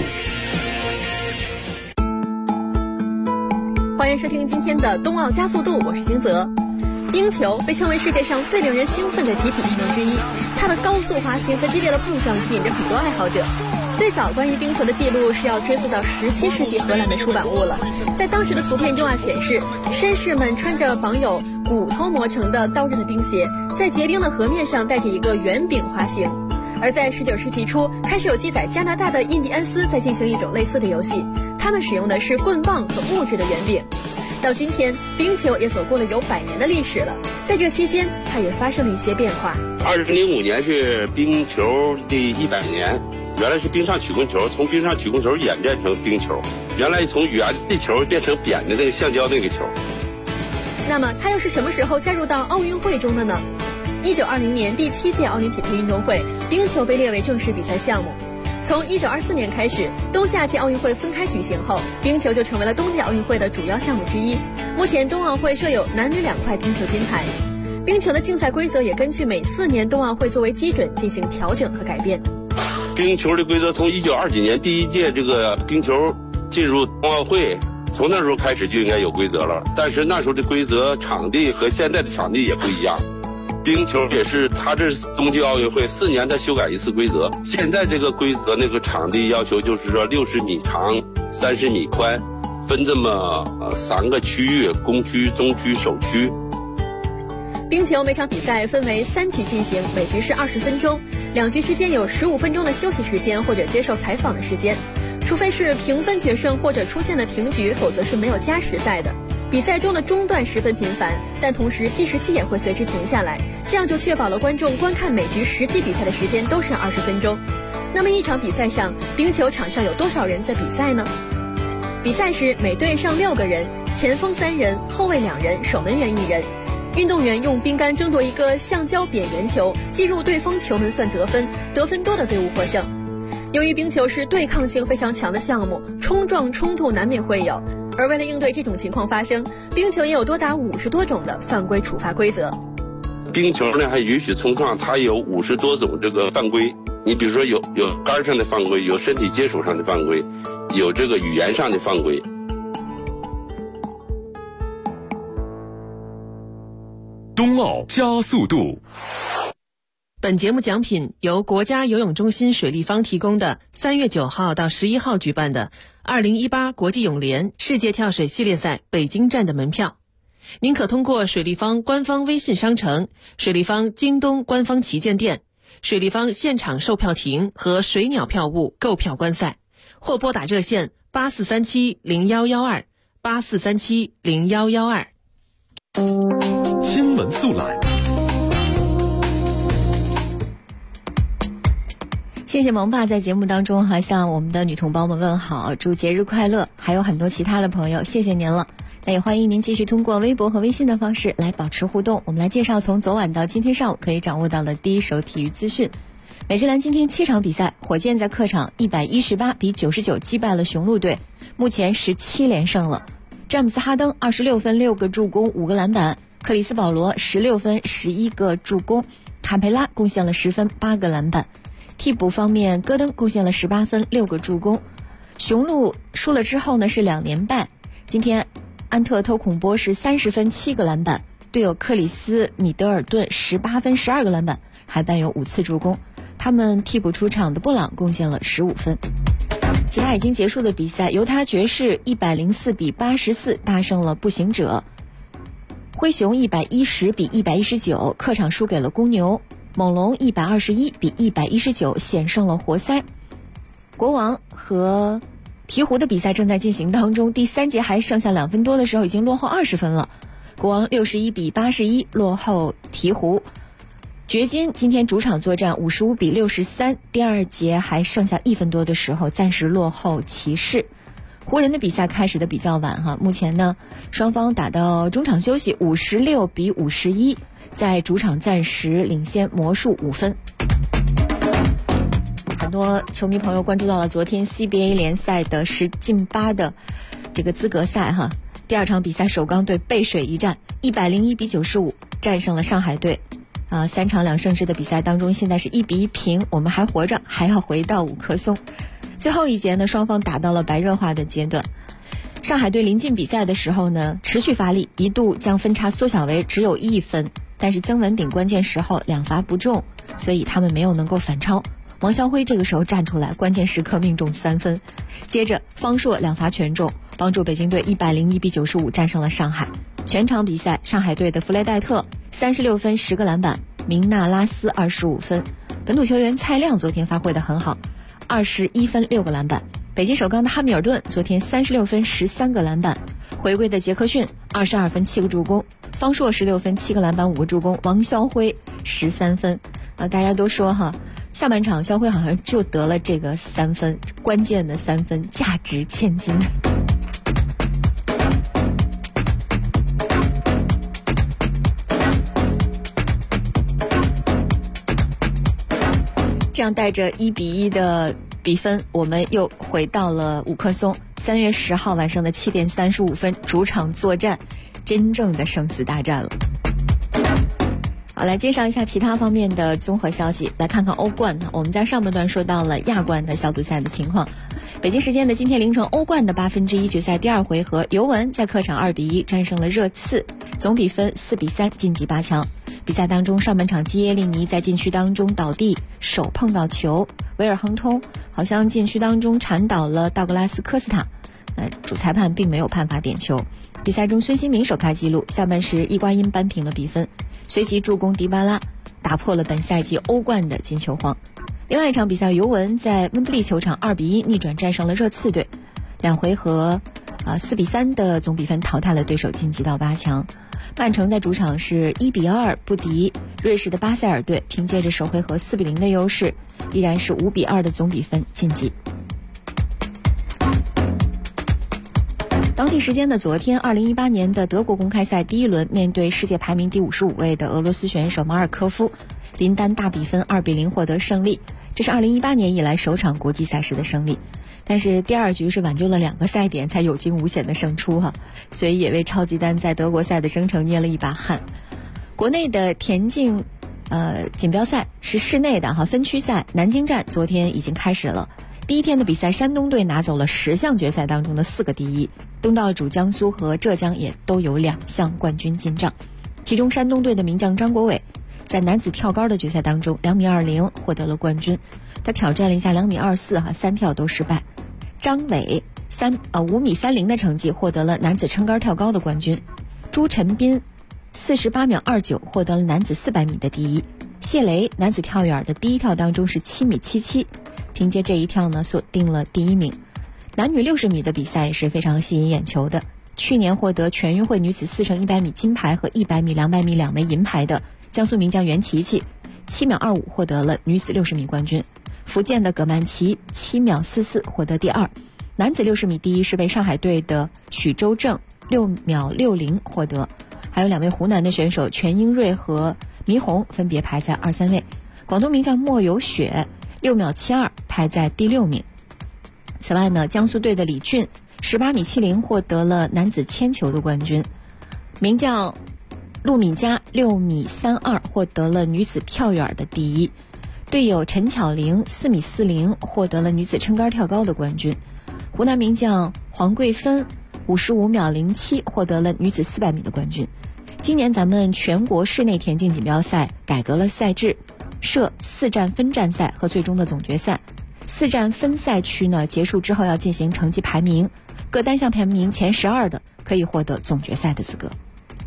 欢迎收听今天的冬奥加速度，我是金泽。冰球被称为世界上最令人兴奋的集体运动之一，它的高速滑行和激烈的碰撞吸引着很多爱好者。最早关于冰球的记录是要追溯到17世纪荷兰的出版物了。在当时的图片中显示绅士们穿着绑有骨头磨成的刀刃的冰鞋，在结冰的河面上带着一个圆饼滑行。而在19世纪初，开始有记载加拿大的印第安斯在进行一种类似的游戏，他们使用的是棍棒和木质的圆饼。 到今天，冰球也走过了有100年的历史了。在这期间，它也发生了一些变化。 2005年是冰球的100年，原来是冰上曲棍球，从冰上曲棍球演变成冰球，原来从圆的球变成扁的那个橡胶那个球。 那么它又是什么时候加入到奥运会中的呢？1920年第7届奥林匹克运动会，冰球被列为正式比赛项目。从1924年开始，冬夏季奥运会分开举行后，冰球就成为了冬季奥运会的主要项目之一。目前冬奥会设有男女2块冰球金牌。冰球的竞赛规则也根据每4年冬奥会作为基准进行调整和改变。 冰球的规则从1920几年第1届这个冰球进入冬奥会，从那时候开始就应该有规则了。但是那时候的规则场地和现在的场地也不一样。冰球也是，它这是冬季奥运会4年它修改一次规则。现在这个规则那个场地要求就是说60米长，30米宽，分这么3个区域：攻区、中区、守区。 冰球每场比赛分为3局进行，每局是20分钟，2局之间有15分钟的休息时间或者接受采访的时间。除非是平分决胜或者出现的平局，否则是没有加时赛的。比赛中的中断十分频繁，但同时计时器也会随之停下来，这样就确保了观众观看每局实际比赛的时间都是20分钟。那么一场比赛上，冰球场上有多少人在比赛呢？比赛时每队上6个人，前锋3人，后卫2人，守门员1人。运动员用冰杆争夺一个橡胶扁圆球，击入对方球门算得分，得分多的队伍获胜。由于冰球是对抗性非常强的项目，冲撞冲突难免会有，而为了应对这种情况发生，冰球也有多达50多种的犯规处罚规则。 冰球呢还允许冲撞，它有50多种这个犯规。你比如说有杆上的犯规，有身体接触上的犯规，有这个语言上的犯规。 冬奥加速度。 本节目奖品由国家游泳中心水立方提供的3月9号到11号举办的2018国际泳联世界跳水系列赛北京站的门票。您可通过水立方官方微信商城、水立方京东官方旗舰店、水立方现场售票亭和水鸟票务购票观赛，或拨打热线84370112 84370112。 新闻速览。 谢谢萌爸在节目当中还向我们的女同胞们问好，祝节日快乐，还有很多其他的朋友，谢谢您了。那也欢迎您继续通过微博和微信的方式来保持互动。我们来介绍从昨晚到今天上午可以掌握到的第一手体育资讯。美职篮今天7场比赛，火箭在客场118比99击败了雄鹿队，目前17连胜了。詹姆斯哈登26分6个助攻5个篮板，克里斯保罗16分11个助攻，卡佩拉贡献了10分8个篮板。替补方面，戈登贡献了18分6个助攻。雄鹿输了之后呢是2连败。今天安特偷孔波是30分7个篮板，队友克里斯米德尔顿18分12个篮板，还伴有5次助攻。他们替补出场的布朗贡献了15分。其他已经结束的比赛，犹他爵士104比84大胜了步行者，灰熊110比119客场输给了公牛，猛龙121比119险胜了活塞。国王和鹈鹕的比赛正在进行当中，第3节还剩下2分多的时候已经落后20分了，国王61比81落后鹈鹕。掘金今天主场作战55比63，第2节还剩下1分多的时候暂时落后骑士。湖人的比赛开始的比较晚哈，目前呢双方打到中场休息56比51，在主场暂时领先魔术5分。很多球迷朋友关注到了昨天 CBA 联赛的10进8的这个资格赛哈，第2场比赛首钢队背水一战101比95战胜了上海队。3场2胜制的比赛当中，现在是1比1平，我们还活着，还要回到五棵松。最后一节呢，双方打到了白热化的阶段。上海队临近比赛的时候呢，持续发力，一度将分差缩小为只有1分，但是曾文鼎关键时候2罚不中，所以他们没有能够反超。王霄辉这个时候站出来，关键时刻命中3分，接着方硕2罚全中，帮助北京队101比95战胜了上海。全场比赛，上海队的弗雷戴特36分10个篮板，明纳拉斯25分，本土球员蔡亮昨天发挥得很好，21分6个篮板。北京首钢的哈密尔顿昨天36分13个篮板， 回归的杰克逊22分7个助攻，方硕16分7个篮板5个助攻，王肖辉13分。大家都说哈，下半场肖辉好像就得了这个3分，关键的3分，价值千金。这样带着1-1的比分，我们又回到了五棵松。3月10号晚上的7点35分，主场作战，真正的生死大战了。好，来介绍一下其他方面的综合消息。来看看欧冠，我们在上半段说到了亚冠的小组赛的情况。北京时间的今天凌晨，欧冠的1/8决赛第2回合，尤文在客场2-1战胜了热刺，总比分4-3晋级8强。比赛当中，上半场基耶利尼在禁区当中倒地，手碰到球，维尔亨通好像禁区当中铲倒了道格拉斯科斯塔，主裁判并没有判罚点球。比赛中，孙兴民首开纪录，下半时伊瓜因扳平了比分，随即助攻迪巴拉，打破了本赛季欧冠的金球荒。另外一场比赛，尤文在温布利球场2-1逆转战胜了热刺队，2回合4-3的总比分淘汰了对手，晋级到8强。曼城在主场是1-2不敌瑞士的巴塞尔队，凭借着首回合4-0的优势，依然是5-2的总比分晋级。当地时间的昨天，2018年的德国公开赛第1轮，面对世界排名第55位的俄罗斯选手马尔科夫，林丹大比分2-0获得胜利，这是2018年以来首场国际赛事的胜利。但是第2局是挽救了2个赛点才有惊无险的胜出所以也为超级丹在德国赛的征程捏了一把汗。国内的田径锦标赛是室内的分区赛，南京站昨天已经开始了。第一天的比赛，山东队拿走了10项决赛当中的4个第一，东道主江苏和浙江也都有2项冠军进账。其中山东队的名将张国伟在男子跳高的决赛当中2.20米获得了冠军，他挑战了一下2.24米3跳都失败。张伟5.30米的成绩获得了男子撑杆跳高的冠军。朱晨斌48.29米获得了男子400米的第一。谢雷男子跳远的第一跳当中是7.77米，凭借这一跳呢锁定了第1名。男女60米的比赛是非常吸引眼球的，去年获得全运会女子4乘100米金牌和100米200米2枚银牌的江苏名将袁琪琪7.25米获得了女子60米冠军。福建的葛曼棋7.44米获得第2，男子60米第一是被上海队的许周正6.60米获得，还有2位湖南的选手全英瑞和糜红分别排在2、3位。广东名将莫有雪6.72米排在第6名。此外呢，江苏队的李俊18.70米获得了男子铅球的冠军，名将陆敏佳6.32米获得了女子跳远的第一。队友陈巧玲4.40米获得了女子撑杆跳高的冠军。湖南名将黄桂芬55.07米获得了女子400米的冠军。今年咱们全国室内田径锦标赛改革了赛制，设4站分站赛和最终的总决赛。4站分赛区呢结束之后要进行成绩排名，各单项排名前12的可以获得总决赛的资格。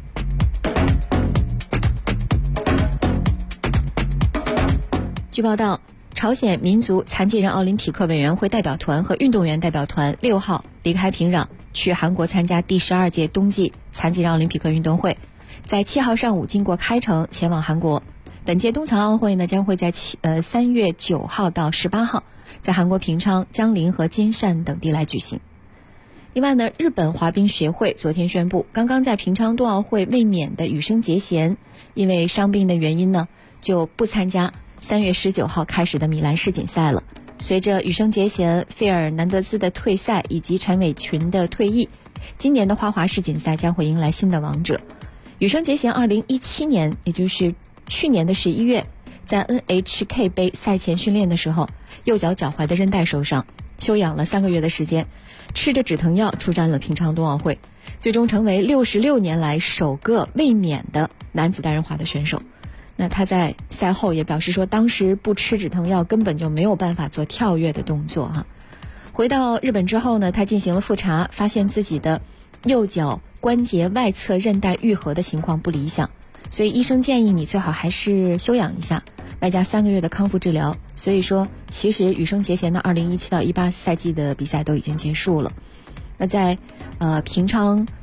据报道，朝鲜民族残疾人奥林匹克委员会代表团和运动员代表团6号离开平壤，去韩国参加第12届冬季残疾人奥林匹克运动会，在7号上午经过开城前往韩国。本届冬残奥会呢将会在3月9号到18号在韩国平昌、江陵和金善等地来举行。另外呢，日本滑冰协会昨天宣布，刚刚在平昌冬奥会卫冕的羽生结弦因为伤病的原因呢就不参加3月19号开始的米兰世锦赛了。随着羽生结弦、费尔南德兹的退赛以及陈伟群的退役，今年的花滑世锦赛将会迎来新的王者。羽生结弦2017年，也就是去年的11月，在 NHK 杯赛前训练的时候，右脚脚踝的韧带受伤，休养了3个月的时间，吃着止疼药出战了平昌冬奥会，最终成为66年来首个卫冕的男子单人滑的选手。那他在赛后也表示说，当时不吃止疼药根本就没有办法做跳跃的动作回到日本之后呢，他进行了复查，发现自己的右脚关节外侧韧带愈合的情况不理想，所以医生建议你最好还是休养一下，外加3个月的康复治疗。所以说其实羽生结弦的2017到18赛季的比赛都已经结束了。那在平昌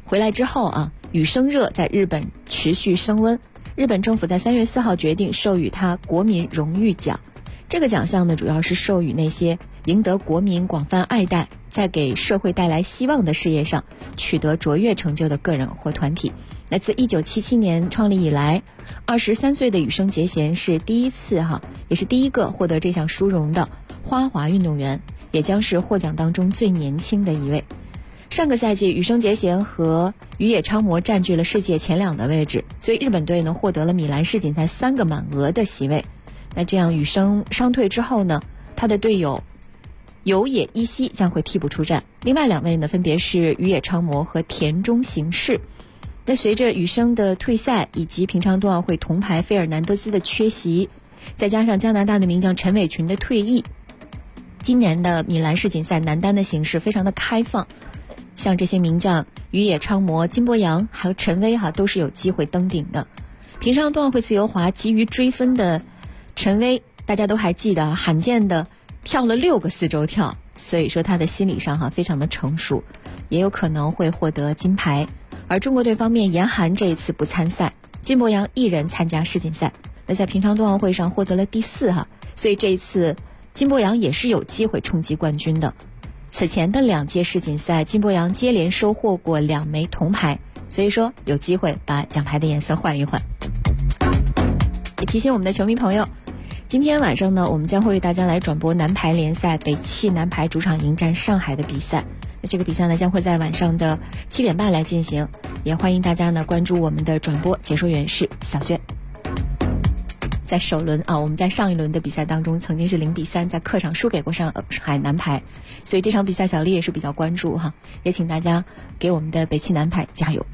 回来之后啊，羽生热在日本持续升温。日本政府在3月4号决定授予他国民荣誉奖。这个奖项呢，主要是授予那些赢得国民广泛爱戴，在给社会带来希望的事业上取得卓越成就的个人或团体。那自1977年创立以来，23岁的羽生结弦是第一次也是第一个获得这项殊荣的花滑运动员，也将是获奖当中最年轻的一位。上个赛季，羽生结弦和宇野昌磨占据了世界前2的位置，所以日本队呢获得了米兰世锦赛3个满额的席位。那这样羽生伤退之后呢，他的队友有野一希将会替补出战，另外2位呢分别是宇野昌磨和田中行士。那随着羽生的退赛以及平昌冬奥会铜牌费尔南德斯的缺席，再加上加拿大的名将陈伟群的退役，今年的米兰世锦赛男单的形势非常的开放，像这些名将宇野昌磨、金博洋还有陈薇都是有机会登顶的。平昌冬奥会自由滑急于追分的陈薇，大家都还记得罕见的跳了6个4周跳，所以说他的心理上非常的成熟，也有可能会获得金牌。而中国队方面，严寒这一次不参赛，金博洋一人参加世锦赛，那在平昌冬奥会上获得了第4所以这一次金博洋也是有机会冲击冠军的。此前的2届世锦赛，金博洋接连收获过2枚铜牌，所以说有机会把奖牌的颜色换一换。也提醒我们的球迷朋友，今天晚上呢，我们将会为大家来转播男排联赛北汽男排主场迎战上海的比赛。那这个比赛呢，将会在晚上的7点半来进行，也欢迎大家呢关注我们的转播解说员是小轩。在首轮我们在上一轮的比赛当中曾经是0-3在客场输给过上海男排，所以这场比赛小丽也是比较关注也请大家给我们的北汽男排加油。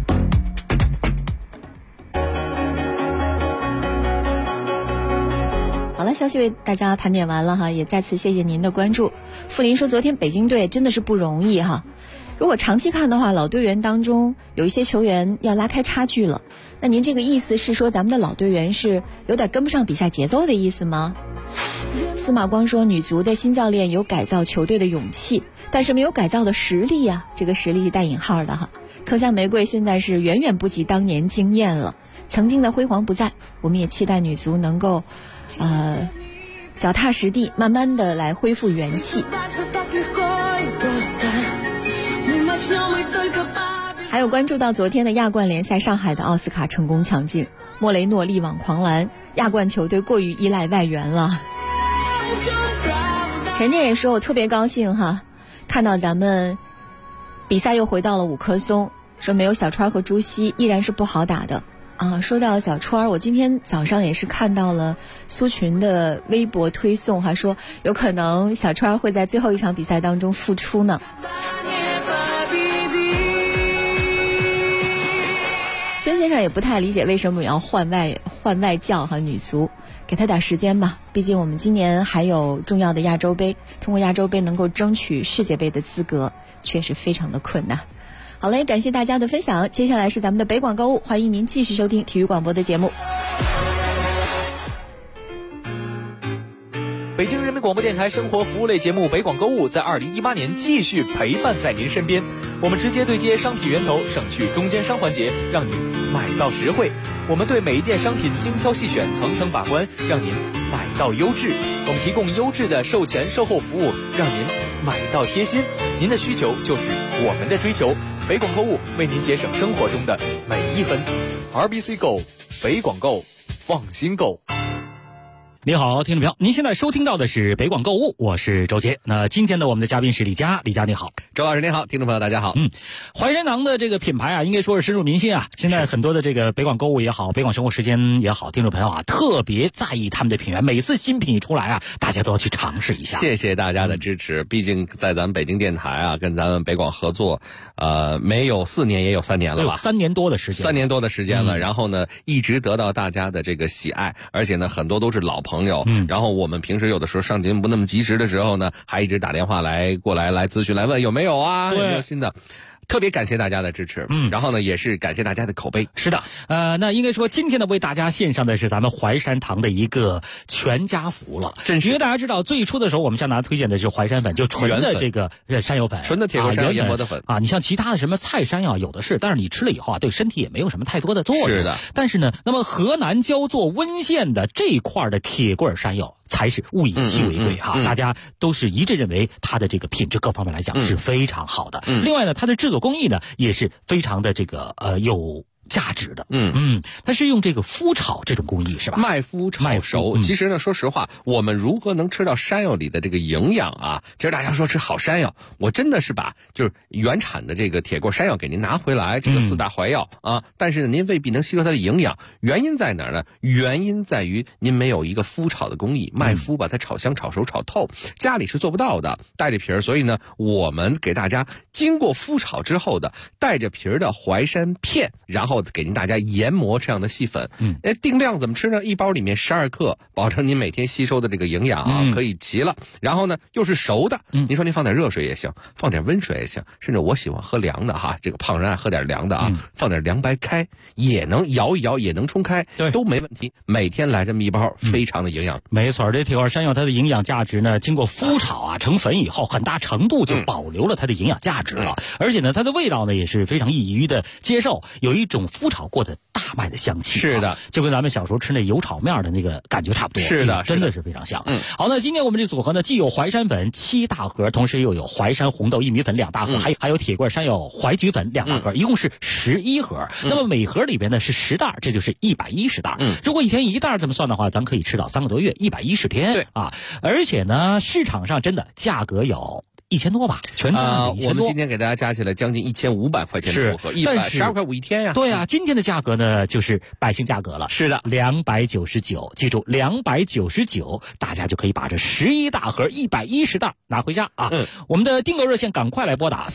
好了，消息为大家盘点完了也再次谢谢您的关注。傅林说，昨天北京队真的是不容易如果长期看的话，老队员当中有一些球员要拉开差距了。那您这个意思是说咱们的老队员是有点跟不上比赛节奏的意思吗？司马光说，女足的新教练有改造球队的勇气，但是没有改造的实力这个实力是带引号的铿锵玫瑰现在是远远不及当年惊艳了，曾经的辉煌不在，我们也期待女足能够脚踏实地，慢慢的来恢复元气。还有关注到昨天的亚冠联赛，上海的奥斯卡成功抢进，莫雷诺力挽狂澜，亚冠球队过于依赖外援了。陈震也说，我特别高兴看到咱们比赛又回到了5棵松，说没有小川和朱熹依然是不好打的说到小川，我今天早上也是看到了苏群的微博推送说有可能小川会在最后一场比赛当中复出呢。孙先生也不太理解为什么要换外教女足，给他点时间吧，毕竟我们今年还有重要的亚洲杯，通过亚洲杯能够争取世界杯的资格确实非常的困难。好嘞，感谢大家的分享，接下来是咱们的北广购物，欢迎您继续收听体育广播的节目。 北京人民广播电台生活服务类节目北广购物在2018年继续陪伴在您身边，我们直接对接商品源头，省去中间商环节，让您买到实惠。我们对每一件商品精挑细选，层层把关，让您买到优质。我们提供优质的售前售后服务，让您买到贴心。您的需求就是我们的追求，北广购物为您节省生活中的每一分。RBC Go， 北广购，放心购。 你好，听众朋友，您现在收听到的是北广购物，我是周杰。那今天呢，我们的嘉宾是李佳，李佳你好。 周老师您好，听众朋友大家好。 淮山堂的这个品牌应该说是深入民心现在很多的这个北广购物也好，北广生活时间也好，听众朋友特别在意他们的品源，每次新品一出来大家都要去尝试一下。 谢谢大家的支持，毕竟在咱们北京电台跟咱们北广合作没有4年也有3年了吧 ，3年多的时间了。然后呢一直得到大家的这个喜爱，而且呢很多都是老朋友。然后我们平时有的时候上节目不那么及时的时候呢，还一直打电话过来咨询，来问有没有有没有新的。 特别感谢大家的支持，然后呢，也是感谢大家的口碑。 是的，那应该说今天呢，为大家献上的是咱们淮山堂的一个全家福了。因为大家知道，最初的时候我们向大家推荐的是淮山粉，就纯的这个山药粉， 纯的铁锅山药研磨的粉啊。你像其他的什么菜山药有的是，但是你吃了以后啊，对身体也没有什么太多的作用。 是的。 但是呢，那么河南焦作温县的这一块的铁棍山药才是物以稀为贵哈，大家都是一致认为它的这个品质各方面来讲是非常好的。另外呢，它的制作工艺呢也是非常的这个有价值的。它是用这个麸炒这种工艺是吧？ 麦麸炒熟。其实呢，说实话，我们如何能吃到山药里的这个营养啊？其实大家说吃好山药，我真的是把就是原产的这个铁棍山药给您拿回来，这个4大怀药啊，但是呢，您未必能吸收它的营养。原因在哪儿呢？原因在于您没有一个麸炒的工艺，麦麸把它炒香、炒熟、炒透，家里是做不到的，带着皮儿。所以呢，我们给大家经过麸炒之后的带着皮儿的淮山片，然后给您大家研磨这样的细粉。定量怎么吃呢？一包里面12克，保证您每天吸收的这个营养啊，可以齐了。然后呢，又是熟的。您说您放点热水也行，放点温水也行，甚至我喜欢喝凉的哈，这个胖人爱喝点凉的啊，放点凉白开也能摇一摇，也能冲开，都没问题。每天来这么一包，非常的营养。 没错，这铁棍山药它的营养价值呢，经过麸炒啊成粉以后，很大程度就保留了它的营养价值了。而且呢，它的味道呢也是非常易于的接受，有一种麸炒过的大麦的香气。 是的， 就跟咱们小时候吃那油炒面的那个感觉差不多。 是的， 真的是非常像。好，那今天我们这组合呢，既有淮山粉7大盒，同时又有淮山红豆薏米粉2大盒，还有铁棍山药淮菊粉2大盒，一共是11盒。那么每盒里边呢是10袋，这就是110袋。如果一天1袋这么算的话，咱可以吃到3个多月，110天。 对啊，而且呢，市场上真的价格有1000多吧，全价1000多。 我们今天给大家加起来将近1500块钱的组合，112块5一天呀。 对啊，今天的价格呢就是百姓价格了。 是的 ，299，记住299，大家就可以把这11大盒110袋拿回家啊。我们的订购热线赶快来拨打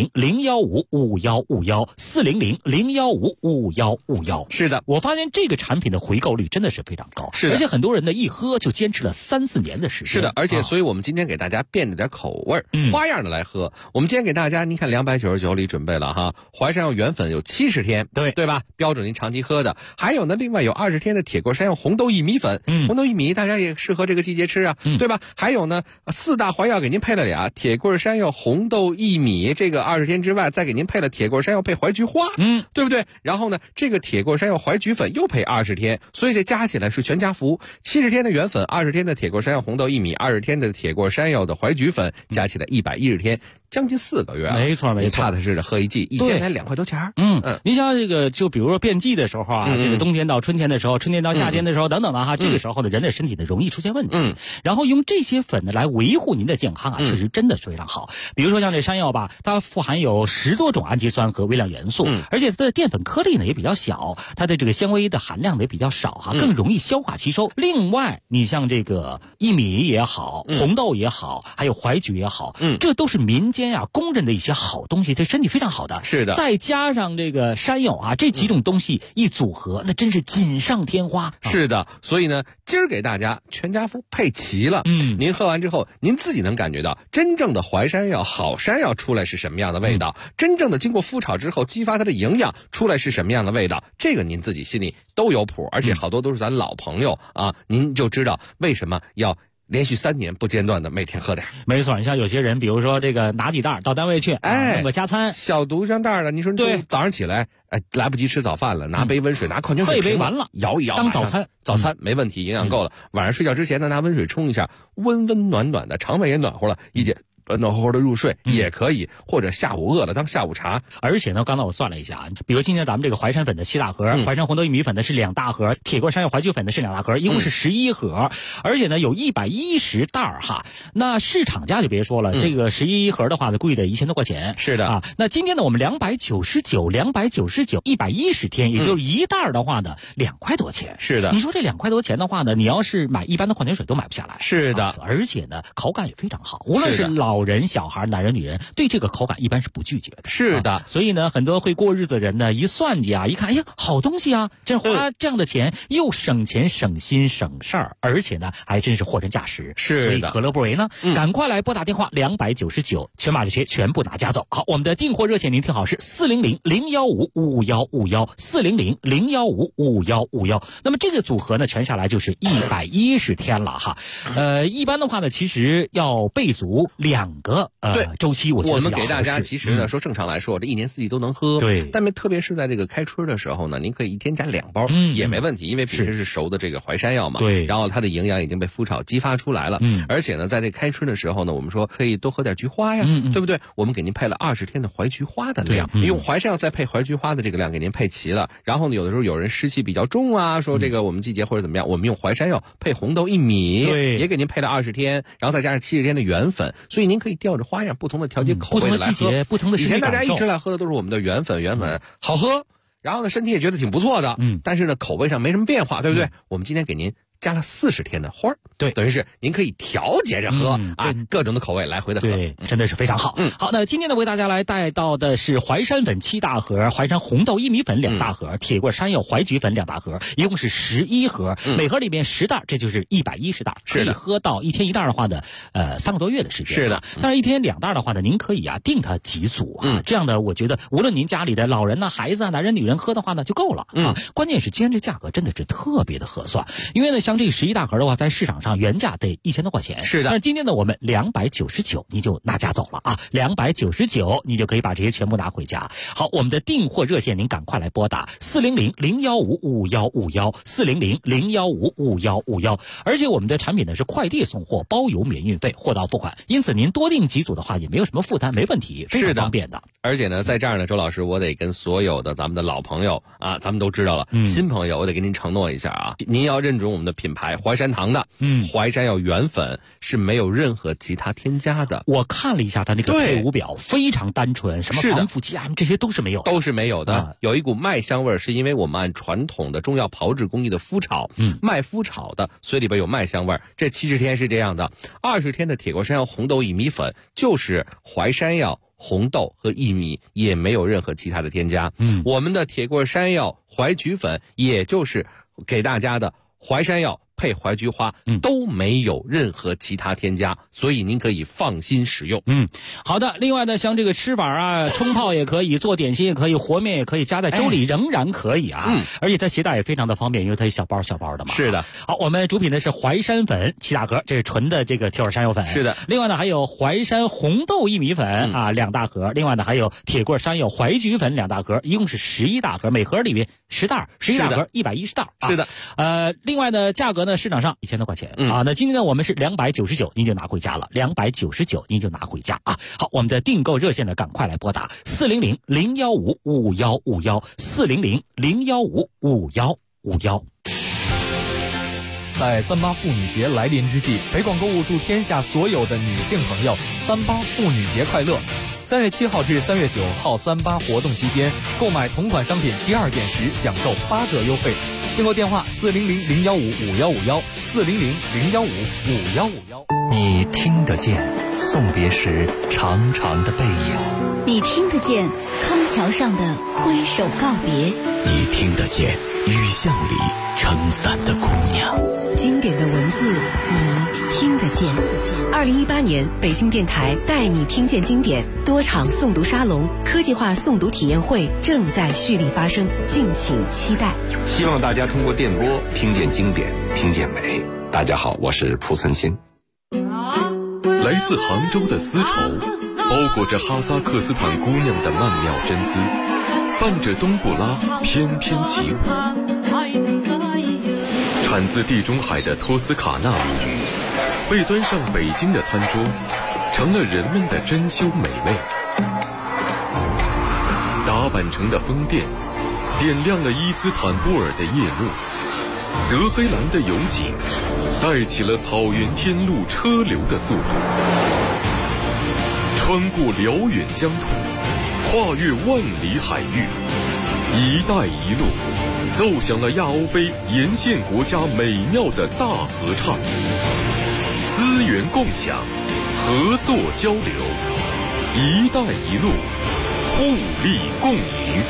400-015-5151，400-015-5151。 是的， 我发现这个产品的回购率真的是非常高， 是的， 而且很多人呢一喝就坚持了3-4年的时间。 是的，而且所以我们今天给大家变着点口味，花样的来喝。我们今天给大家，您看299里准备了哈，淮山药原粉有70天，对吧？标准您长期喝的。还有呢，另外有20天的铁棍山药红豆薏米粉，红豆薏米大家也适合这个季节吃啊，对吧？还有呢，4大怀药给您配了俩，铁棍山药红豆薏米这个20天之外，再给您配了铁棍山药配淮菊花，对不对？然后呢，这个铁棍山药淮菊粉又配20天，所以这加起来是全家福，70天的原粉，20天的铁棍山药红豆薏米，20天的铁棍山药的淮菊粉，加起来110天，将近4个月。 没错， 踏踏实实喝一季，一天才2块多钱。 您像这个，就比如说变季的时候啊，这个冬天到春天的时候，春天到夏天的时候等等的哈，这个时候呢，人的身体呢容易出现问题。然后用这些粉呢来维护您的健康啊，确实真的是非常好。比如说像这山药吧，它富含有10多种氨基酸和微量元素，而且它的淀粉颗粒呢也比较小，它的这个纤维的含量呢也比较少哈，更容易消化吸收。另外，你像这个薏米也好，红豆也好，还有淮菊也好，这都是民间啊公认的一些好东西，对身体非常好的。 是的， 再加上这个山药啊，这几种东西一组合，那真是锦上添花。 是的，所以呢，今儿给大家全家福配齐了。您喝完之后，您自己能感觉到真正的淮山药、好山药出来是什么样的味道，真正的经过麸炒之后激发它的营养出来是什么样的味道，这个您自己心里都有谱，而且好多都是咱老朋友啊，您就知道为什么要连续3年不间断的每天喝点。 没错，你像有些人，比如说这个拿几袋到单位去，弄个加餐， 小毒香袋的，你说对，早上起来，来不及吃早饭了，拿杯温水，拿矿泉水， 喝一杯完了， 摇一摇当早餐， 早餐没问题，营养够了。晚上睡觉之前呢，拿温水冲一下，温温暖暖的，肠胃也暖和了，一点暖和和的入睡也可以，或者下午饿了当下午茶。 而且呢，刚才我算了一下啊，比如今天咱们这个淮山粉的7大盒，淮山红豆薏米粉的是2大盒，铁棍山药淮菊粉的是2大盒，一共是11盒，而且呢有110袋哈。那市场价就别说了，这个11盒的话呢，贵的1000多块钱。 是的啊，那今天呢我们299，110天，也就是1袋的话呢2块多钱。 是的， 你说这2块多钱的话呢，你要是买一般的矿泉水都买不下来。 是的， 而且呢口感也非常好，无论是老老人、小孩、男人、女人对这个口感一般是不拒绝的。 是的， 所以呢，很多会过日子的人呢，一算计啊，一看，哎呀，好东西啊，这花这样的钱又省钱、省心、省事儿，而且呢，还真是货真价实。 是的， 所以何乐不为呢？赶快来拨打电话299，全把这些全部拿家走。好，我们的订货热线您听好是400-015-5151，400-015-5151。那么这个组合呢，全下来就是110天了哈。一般的话呢，其实要备足2个周期，我觉得我们给大家其实呢说正常来说，这一年四季都能喝。 对， 但特别是在这个开春的时候呢，您可以一天加2包也没问题，因为本身是熟的这个淮山药嘛。 对， 然后它的营养已经被麸炒激发出来了。而且呢，在这开春的时候呢，我们说可以多喝点菊花呀，对不对？我们给您配了20天的淮菊花的量，用淮山药再配淮菊花的这个量给您配齐了。然后呢，有的时候有人湿气比较重啊，说这个我们季节或者怎么样，我们用淮山药配红豆薏米，也给您配了20天，然后再加上70天的圆粉，所以您可以调着花样不同的调节口味的来喝。 不同的以前大家一直来喝的都是我们的圆粉好喝，然后呢身体也觉得挺不错的，但是呢口味上没什么变化，对不对？我们今天给您加了40天的花，对，等于是您可以调节着喝各种的口味来回的喝， 对，真的是非常好。好，那今天呢为大家来带到的是淮山粉7大盒，淮山红豆薏米粉2大盒，铁棍山药淮菊粉2大盒，一共是11盒，每盒里面10袋，这就是110袋，可以喝到一天1袋的话呢，3个多月的时间。 是的， 但是一天2袋的话呢，您可以定它几组这样的我觉得无论您家里的老人呐、孩子啊、男人、女人喝的话呢就够了关键是今天这价格真的是特别的合算，因为呢像这个11大盒的话，在市场上原价得1000多块钱。 是的， 但是今天呢，我们299你就拿家走了啊，299你就可以把这些全部拿回家。好，我们的订货热线您赶快来拨打400-015-5151，400-015-5151。而且我们的产品呢是快递送货，包邮免运费，货到付款，因此您多订几组的话也没有什么负担，没问题，非常方便的。 而且呢，在这儿呢，周老师，我得跟所有的咱们的老朋友啊，咱们都知道了，新朋友我得跟您承诺一下啊，您要认准我们的品牌淮山堂的淮山药原粉是没有任何其他添加的。 我看了一下它那个配伍表，非常单纯，什么防腐剂啊这些都是没有的， 都是没有的。有一股麦香味，是因为我们按传统的中药炮制工艺的麸炒，麦麸炒的，所以里边有麦香味。这70天是这样的，20天的铁棍山药红豆薏米粉就是淮山药、红豆和薏米，也没有任何其他的添加。我们的铁棍山药淮菊粉，也就是给大家的淮山药配淮菊花，都没有任何其他添加，所以您可以放心使用。 好的。另外呢，像这个吃法啊，冲泡也可以，做点心也可以，和面也可以，加在粥里仍然可以啊。而且它携带也非常的方便，因为它小包小包的嘛。 是的。 好，我们主品呢是淮山粉7大盒，这是纯的这个铁棍山药粉。 是的。 另外呢还有淮山红豆薏米粉2大盒，另外呢还有铁棍山药淮菊粉2大盒，一共是11大盒，每盒里面10袋，11大盒110袋。 是的。 另外呢价格呢市场上1000多块钱那今天呢我们是299，您就拿回家了，299您就拿回家啊。好，我们的订购热线呢赶快来拨打400-015-5151，400-015-5151。 在38妇女节来临之际，北广购物祝天下所有的女性朋友38妇女节快乐。3月7号至3月9号38活动期间，购买同款商品第2件时享受8折优惠。订购电话400-015-5151，400-015-5151。 你听得见送别时长长的背影， 你听得见康桥上的挥手告别， 你听得见雨巷里撑伞的姑娘。 经典的文字，你听得见。2018年北京电台带你听见经典多场诵读沙龙、科技化诵读体验会正在蓄力发生，敬请期待。 希望大家通过电波听见经典，听见美。大家好，我是蒲存昕。 来自杭州的丝绸，包裹着哈萨克斯坦姑娘的曼妙真姿，伴着冬不拉翩翩起舞。产自地中海的托斯卡纳米被端上北京的餐桌，成了人们的珍馐美味。打扮成的风电点亮了伊斯坦布尔的夜幕，德黑兰的油井带起了草原天路车流的速度，穿过辽远疆土，跨越万里海域，一带一路奏响了亚欧非沿线国家美妙的大合唱。资源共享， 合作交流，一带一路，互利共赢。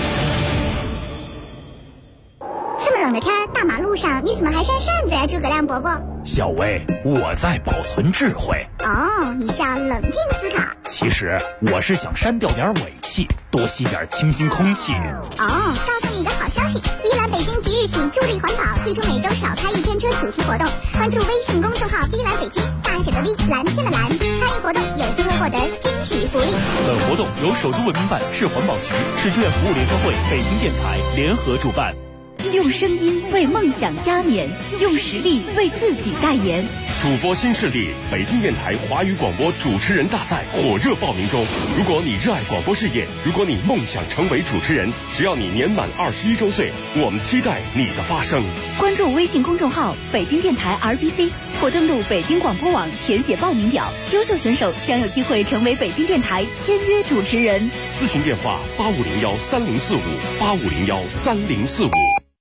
这么冷的天，大马路上你怎么还扇扇子呀，诸葛亮伯伯？ 小薇，我在保存智慧。 哦，你是要冷静思考。 其实我是想删掉点尾气，多吸点清新空气。 哦，告诉你一个好消息，碧蓝北京即日起助力环保，推出每周少开一天车主题活动。关注微信公众号碧蓝北京，大写的 V， 蓝天的蓝，参与活动有机会获得惊喜福利。 本活动由首都文明办、市环保局、市志愿服务联合会、北京电台联合主办。 用声音为梦想加冕，用实力为自己代言。 主播新势力北京电台华语广播主持人大赛火热报名中。如果你热爱广播事业，如果你梦想成为主持人，只要你年满21周岁，我们期待你的发声。 关注微信公众号北京电台 RBC， 或登录北京广播网填写报名表。优秀选手将有机会成为北京电台签约主持人。 咨询电话85013045，85013045。